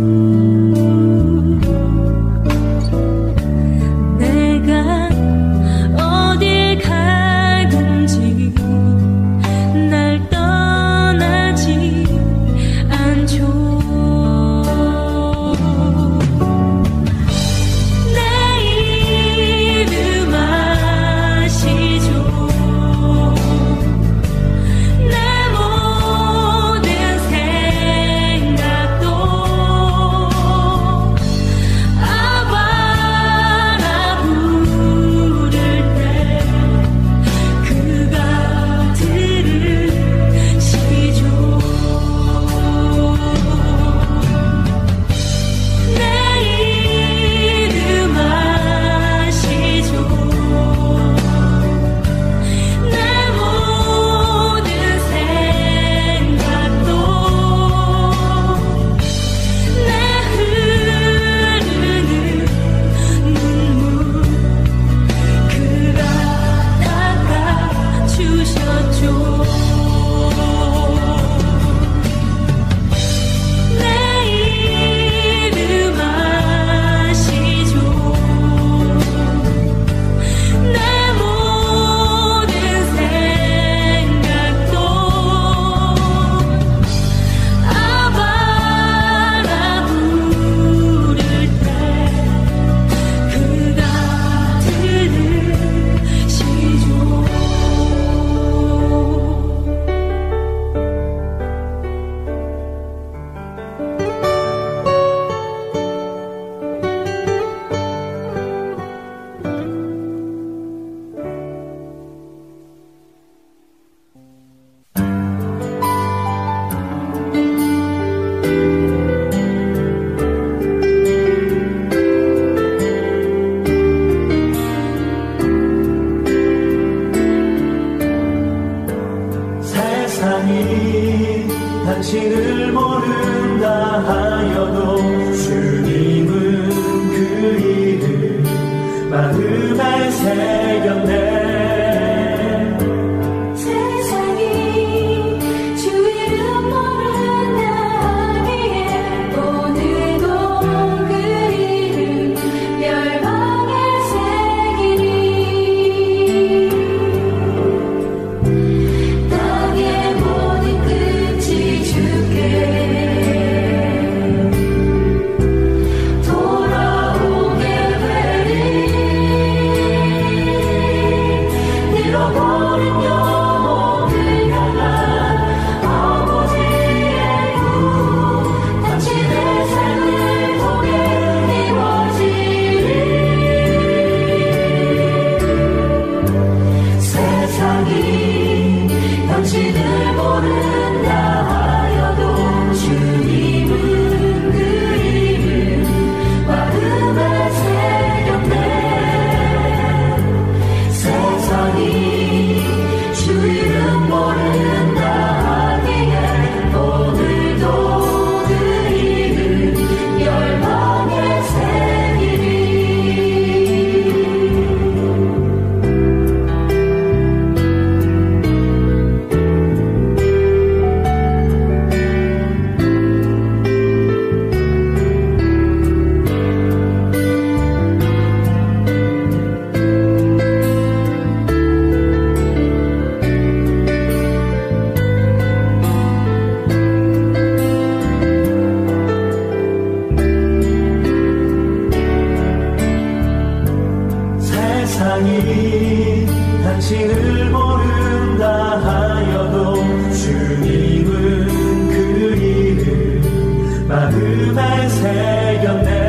S4: 내가 어딜 가든지 날 떠나지 않죠.
S5: 새겼네. 세상이 당신을 모른다 하여도 주님은 그 이름 마음에 새겼네.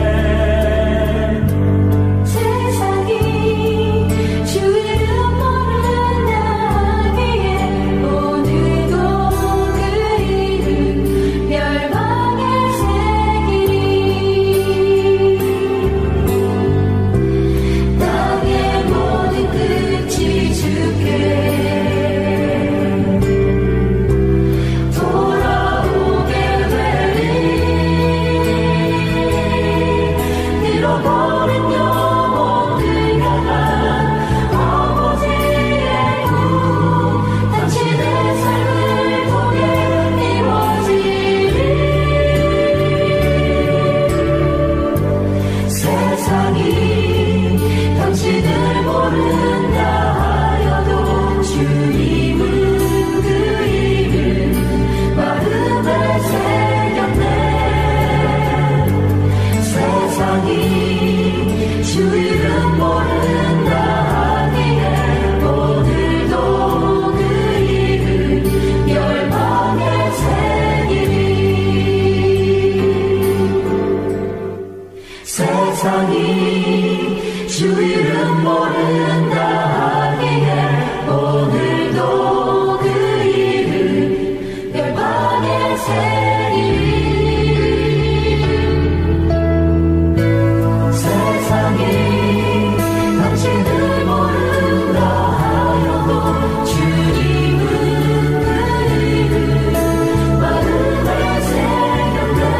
S2: 세상이 주 이름 모른다 하기에 오늘도 그 이름 열방에 새기리. 세상이 당신을 모른다 하여도 주님은 그 이름 마음에 새겼네.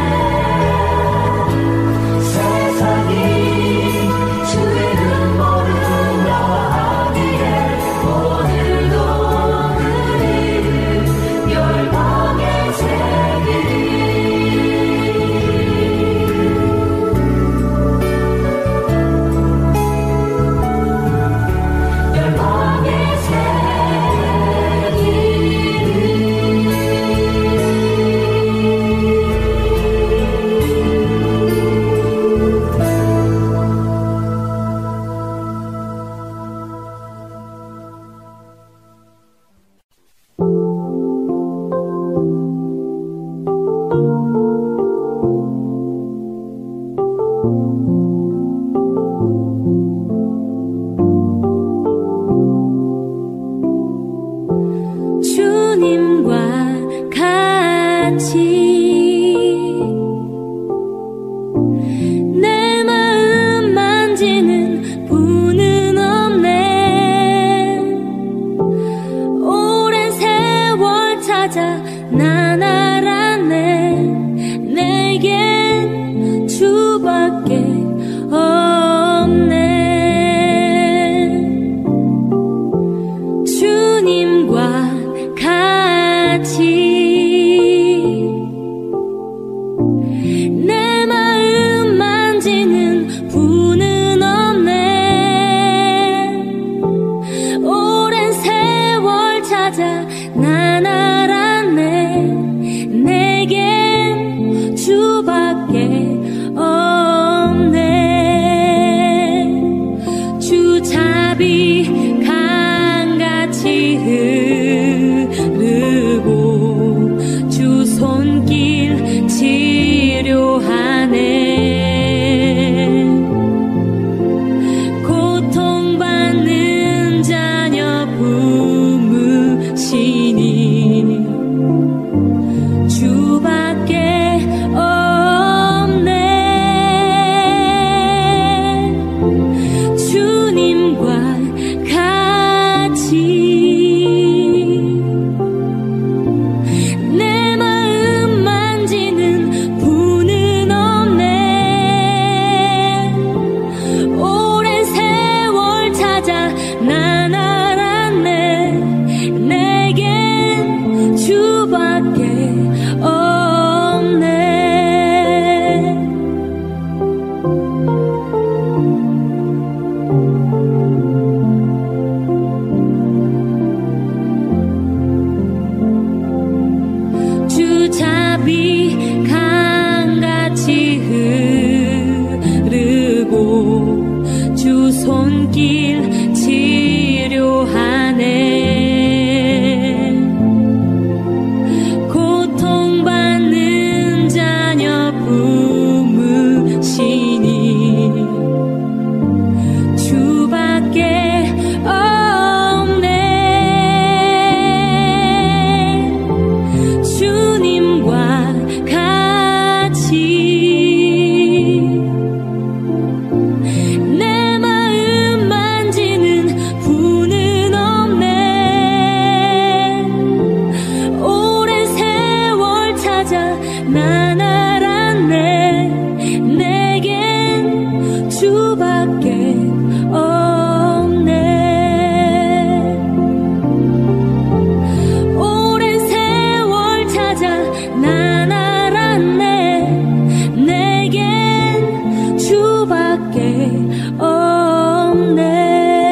S4: 난 알았네. 내겐 주밖에 수밖에 없네.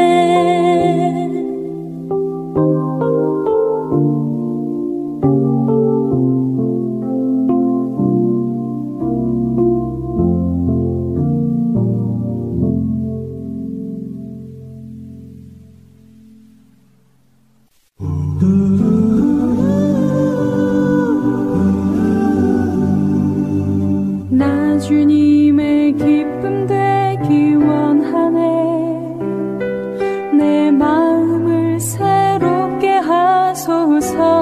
S4: 나 주님의 기쁨 되기 원하네. 내 마음을 새롭게 하소서.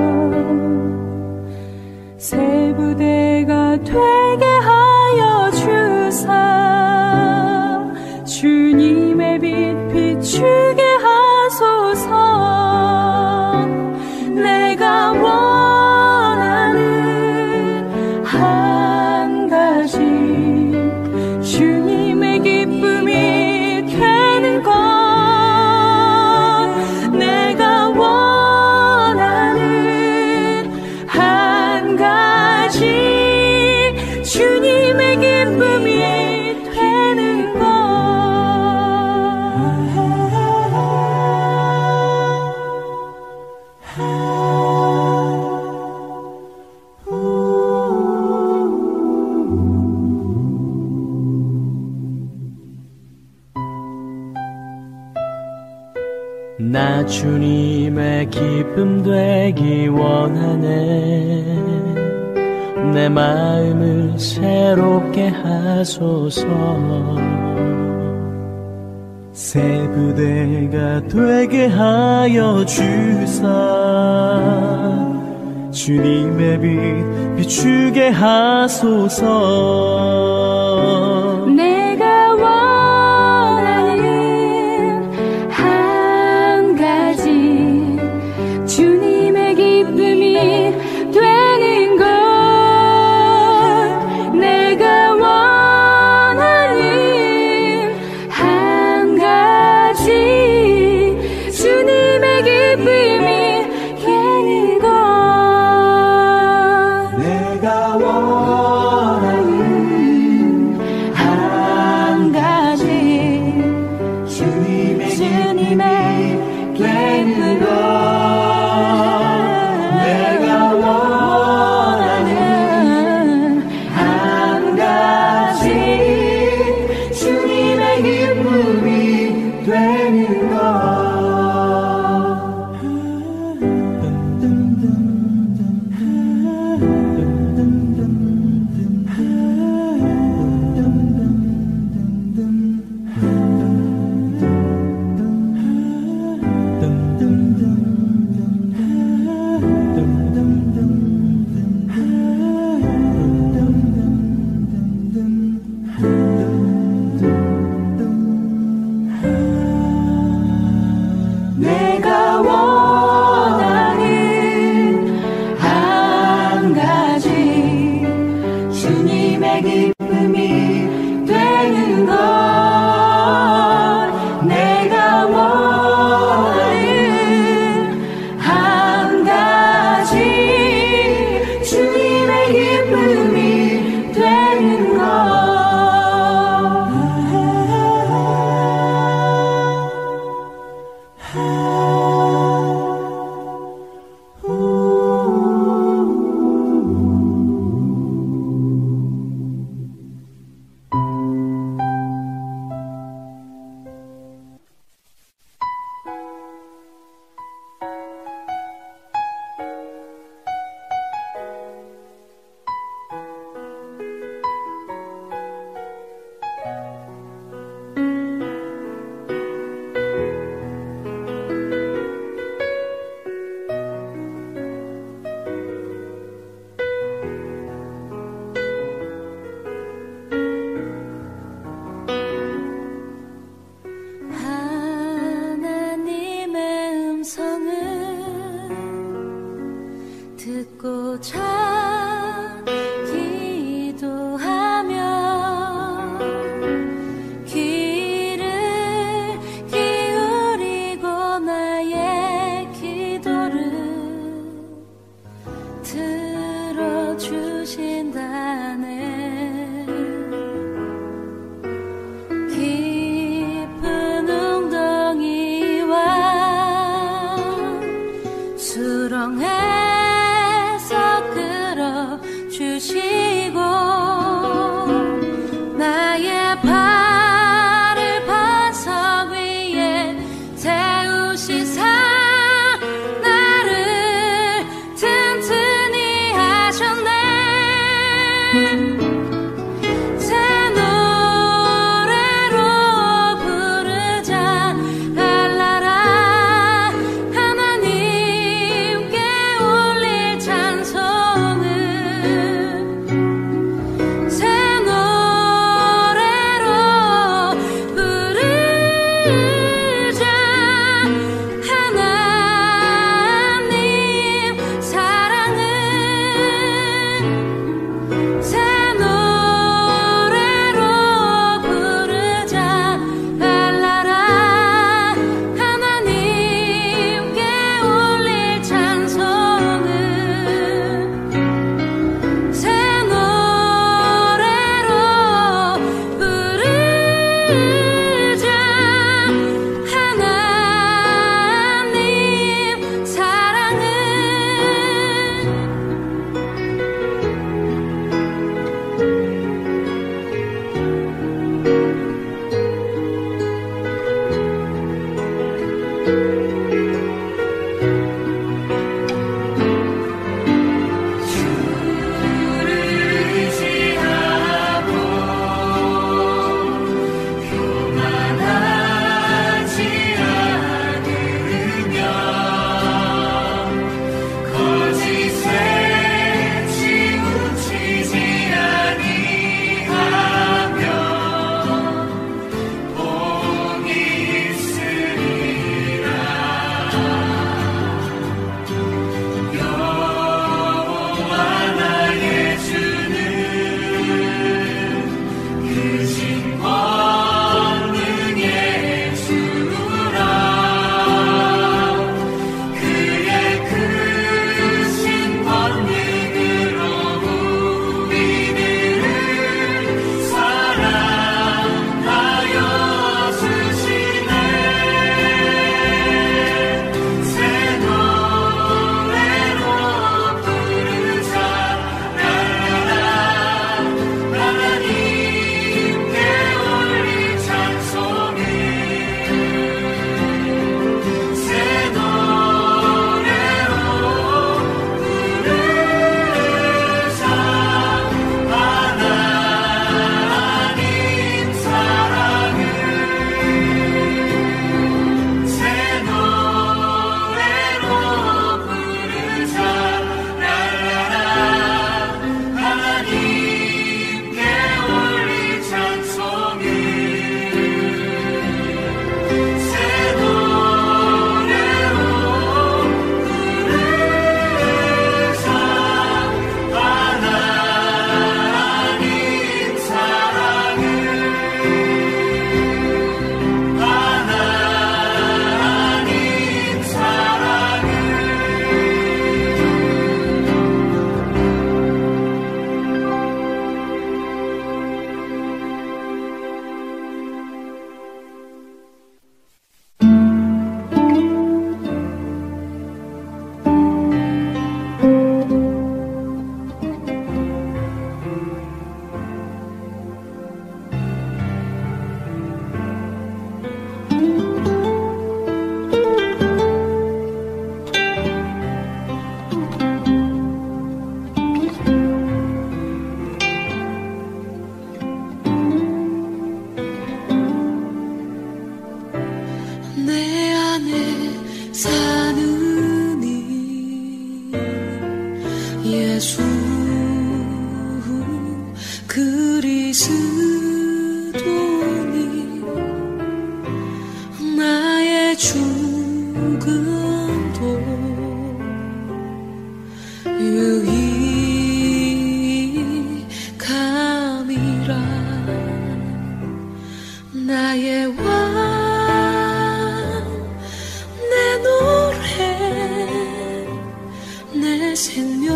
S4: 새 부대가 되게 하여 주사. 주님의 빛 비추게 하소서. 내가 원하는 한 가지 주님의 기쁨이 되는 것. 내가 원하는 한 가지 주님의 기쁨이 되는 것.
S5: 나 주님의 기쁨 되기 원하네. 내 마음을 새롭게 하소서. 새 부대가 되게 하여 주사. 주님의 빛 비추게 하소서.
S4: 내가 원하는 한 가지 주님의 기쁨이 되는 것. 내가 원하는 한 가지 주님의 기쁨이 되는 것.
S5: 내가 원하는
S4: 발을 반석 위에 세우시사 나를 튼튼히 하셨네. 새 노래로 부르자 갈라라. 하나님께 올릴 찬송을 새 노래로 부르자. 하나님 사랑은 새 노래로 부르자 갈라라. 하나님께 올릴 찬송을 새 노래로 부르자. 하나님 사랑은 의지하고 교만하지 않으며 거짓에 치우치지 아니하며 복이 있으리라. 여호와 나의 주는 크신 권능의 주라. 그의 크신 권능으로 우리들을 사랑하여 주시네. 새 노래로 부르자 랄라라. 하나님께 올릴 찬송을 새 노래로 부르자. 하나님 사랑을 새 노래로 부르자 랄라라. 하나님께 올릴 찬송을 새 노래로 부르자. 하나님 사랑을 하나님 사랑을 내 안에 사는 이 예수 그리스도니 나의 죽음도 유익함이라. 나의 왕 내 노래 내 생명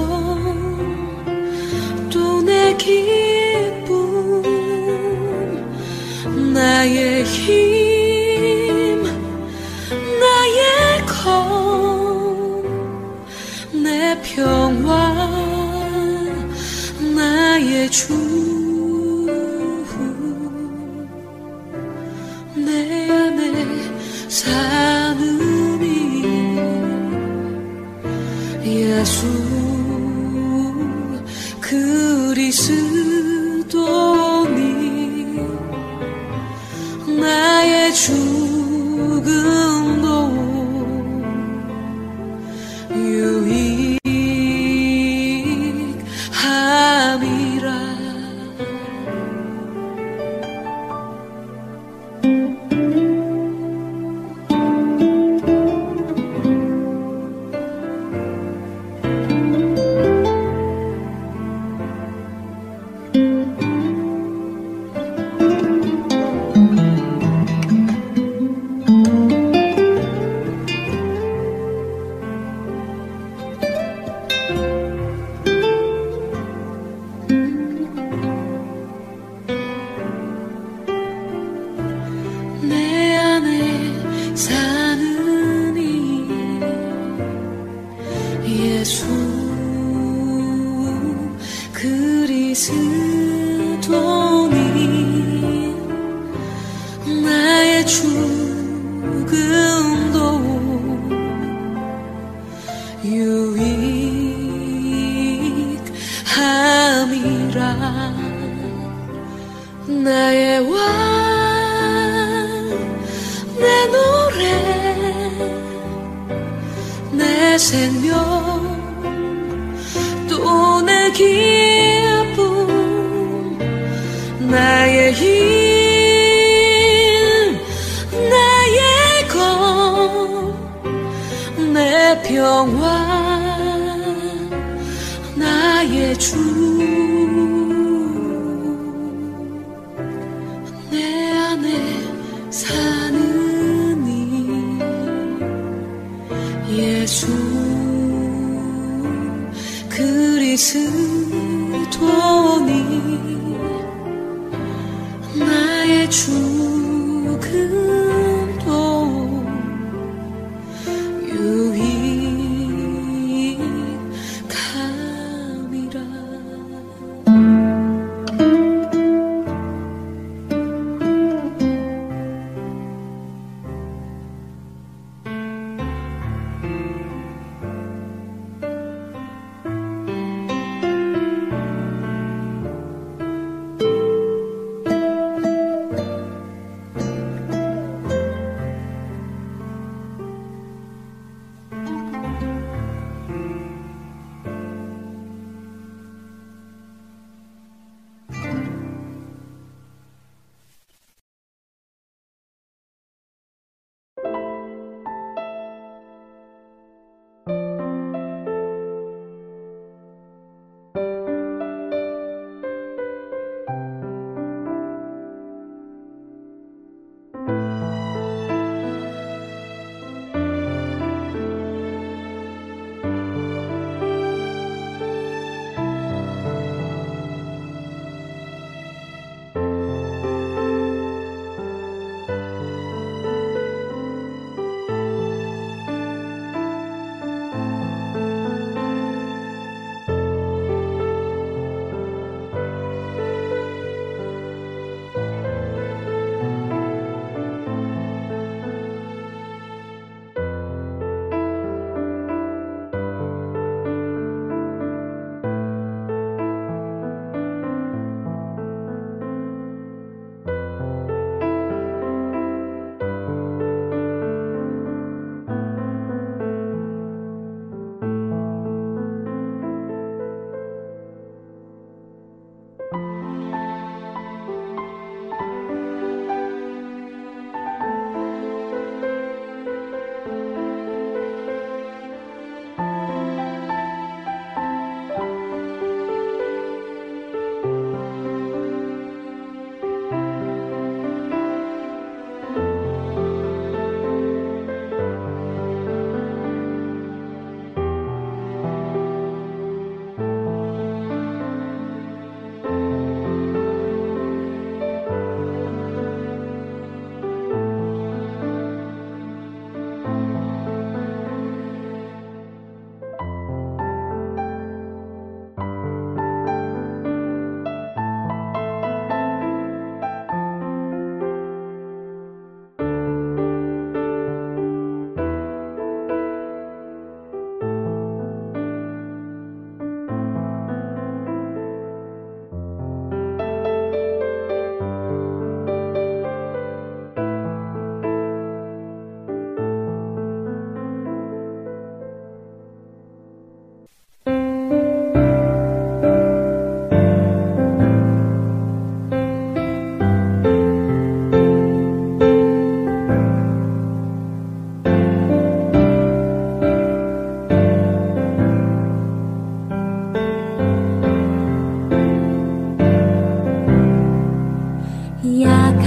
S4: 또 내 기쁨 나의 힘 나의 검 내 평화 나의 주 사느니 예수 그리스도니 나의 죽음도 유익함이라. 내 안에 사느니 예수 그리스도니 나의 죽음도 유익함이라. 나의 왕 내 노래 내 생명 또 내 기쁨 나의 힘 나의 검 내 평화 나의 주 내 안에 사느니 예수 그리스도니 나의 죽음도 유익함이라.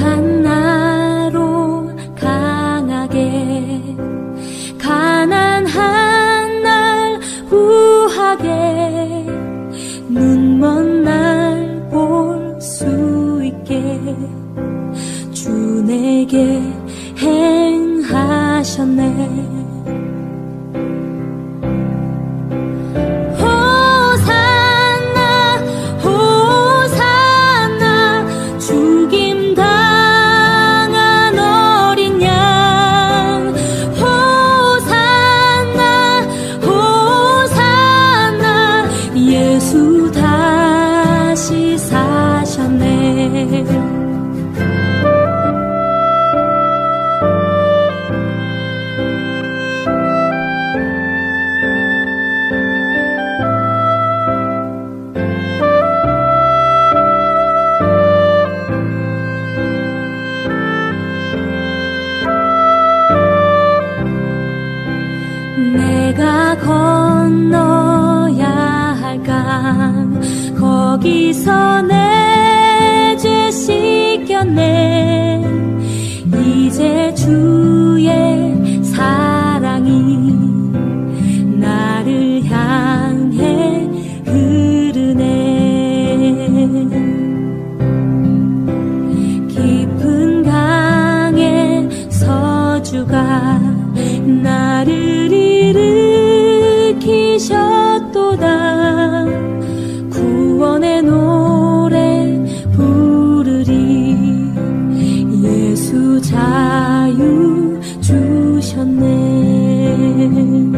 S2: 한나로 강하게 가난한 날 후하게 눈먼 날 볼 수 있게 주 내게 행하셨네. 내가 건너야 할 강 거기서 내 죄 씻겼네. 이제 주의 사랑이 나를 향해 흐르네. 깊은 강에 서주가 나를 일으키셨도다. 구원의 노래 부르리. 예수 자유 주셨네.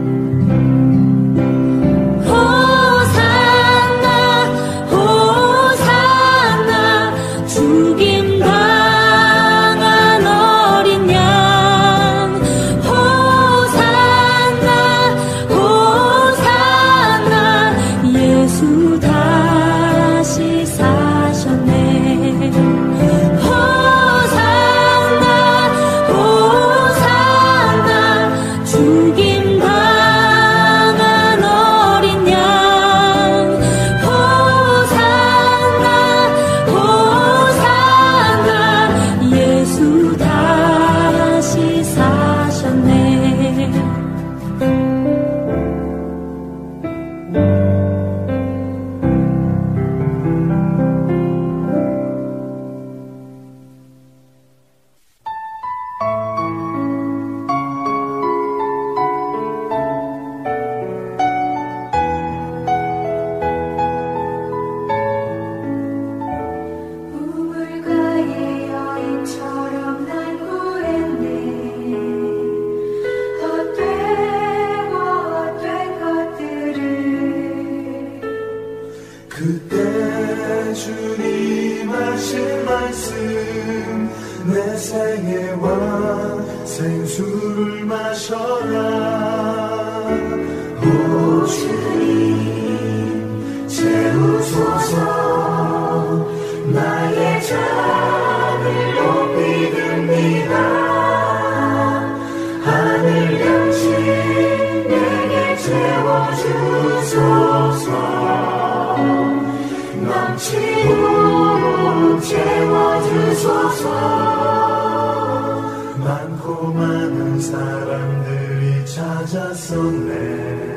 S1: 그때 주님 하신 말씀 내 생애와 생수를 마셔라. 오 주님 채우소서. 나의 잔을 높이 듭니다. 하늘 양식 내게 채워주소서. 넘치도록 채워주소서. 많고 많은 사람들이 찾았었네.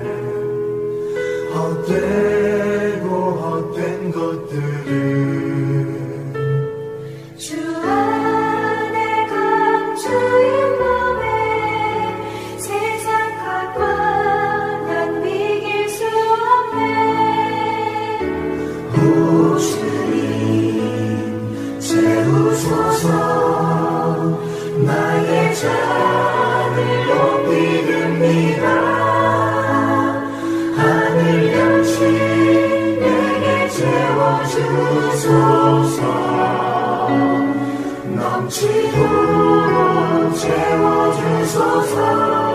S1: 헛되고 헛된 것들을
S2: 주 안에 감추인 몸에 세상 것과 난 비길 수 없네.
S1: 오 주님 채우소서. 나의 잔을 높이 듭니다. 하늘 양식 내게 채워주소서. 넘치도록 채워주소서.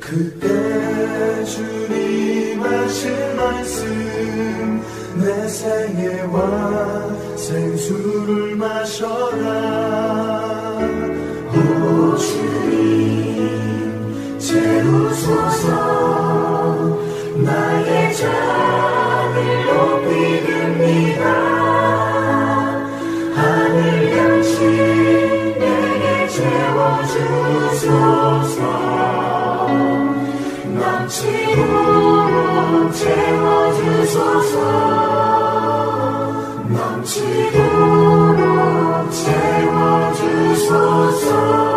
S1: 그때 주님 하신 말씀 내 생애와 생수를 마셔라. 오 주님 채우소서. 나의 잔을 높이 듭니다. 하늘 양식 내게 채워주소서. 넘치도록 채워주소서. 넘치도록 채워주소서.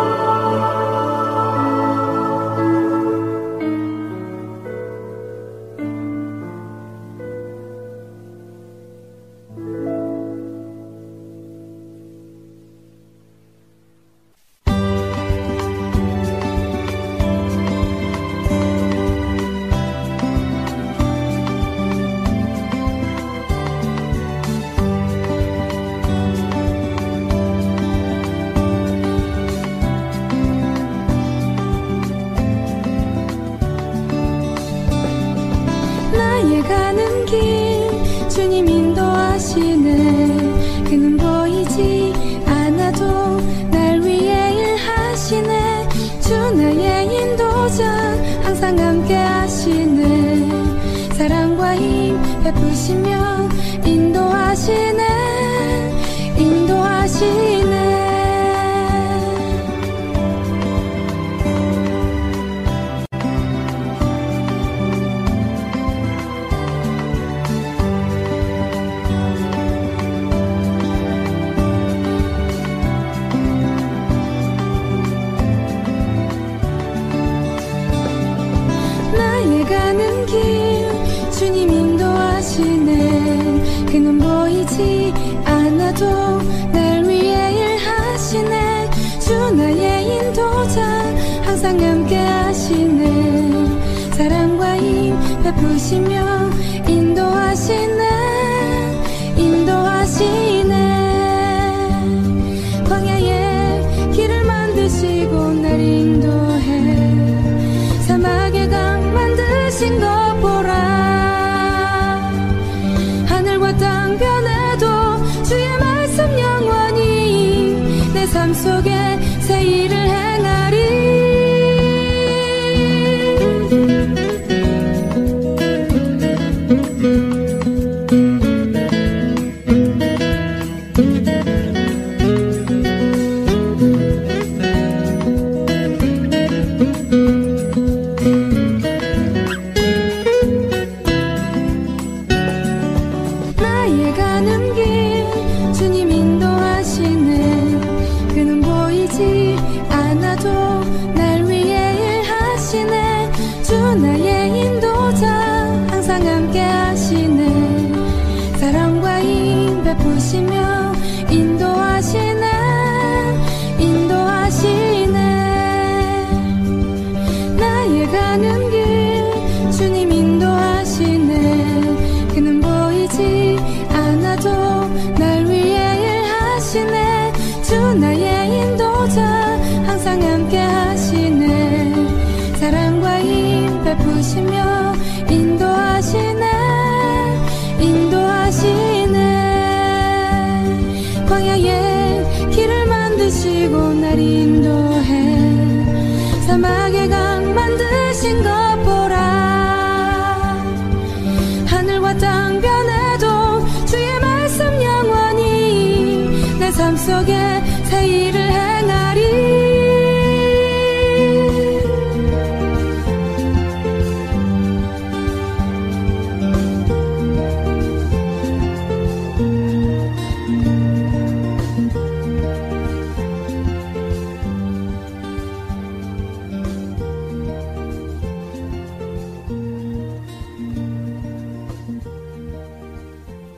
S2: 베푸시며 인도하시네. 나의 가는 길 주님 인도하시네. 그는 보이지 않아도 날 위해 일하시네. 주 나의 인도자 항상 함께 하시네. 사랑과 힘 베푸시며 인도하시네. 광야에 길을 만드시고 날 인도해. 사막에 강 만드신 것 보라. 하늘과 땅 변해도 주의 말씀 영원히 내 삶 속에 새 일을 행하리. 베푸시며 인도하시네. 나의 가는 길 주님 인도하시네. 그는 보이지 않아도 날 위해 일하시네. 주 나의 인도자 항상 함께 하시네. 사랑과 힘 베푸시며 인도하시네. 광야에 길을 만드시고 날 인도해. 사막에 강 만드신 것 보라. 하늘과 땅 변해도 주의 말씀 영원히 내 삶 속에 새 일을 행하리.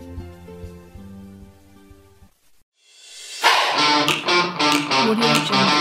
S7: Audio Jungle.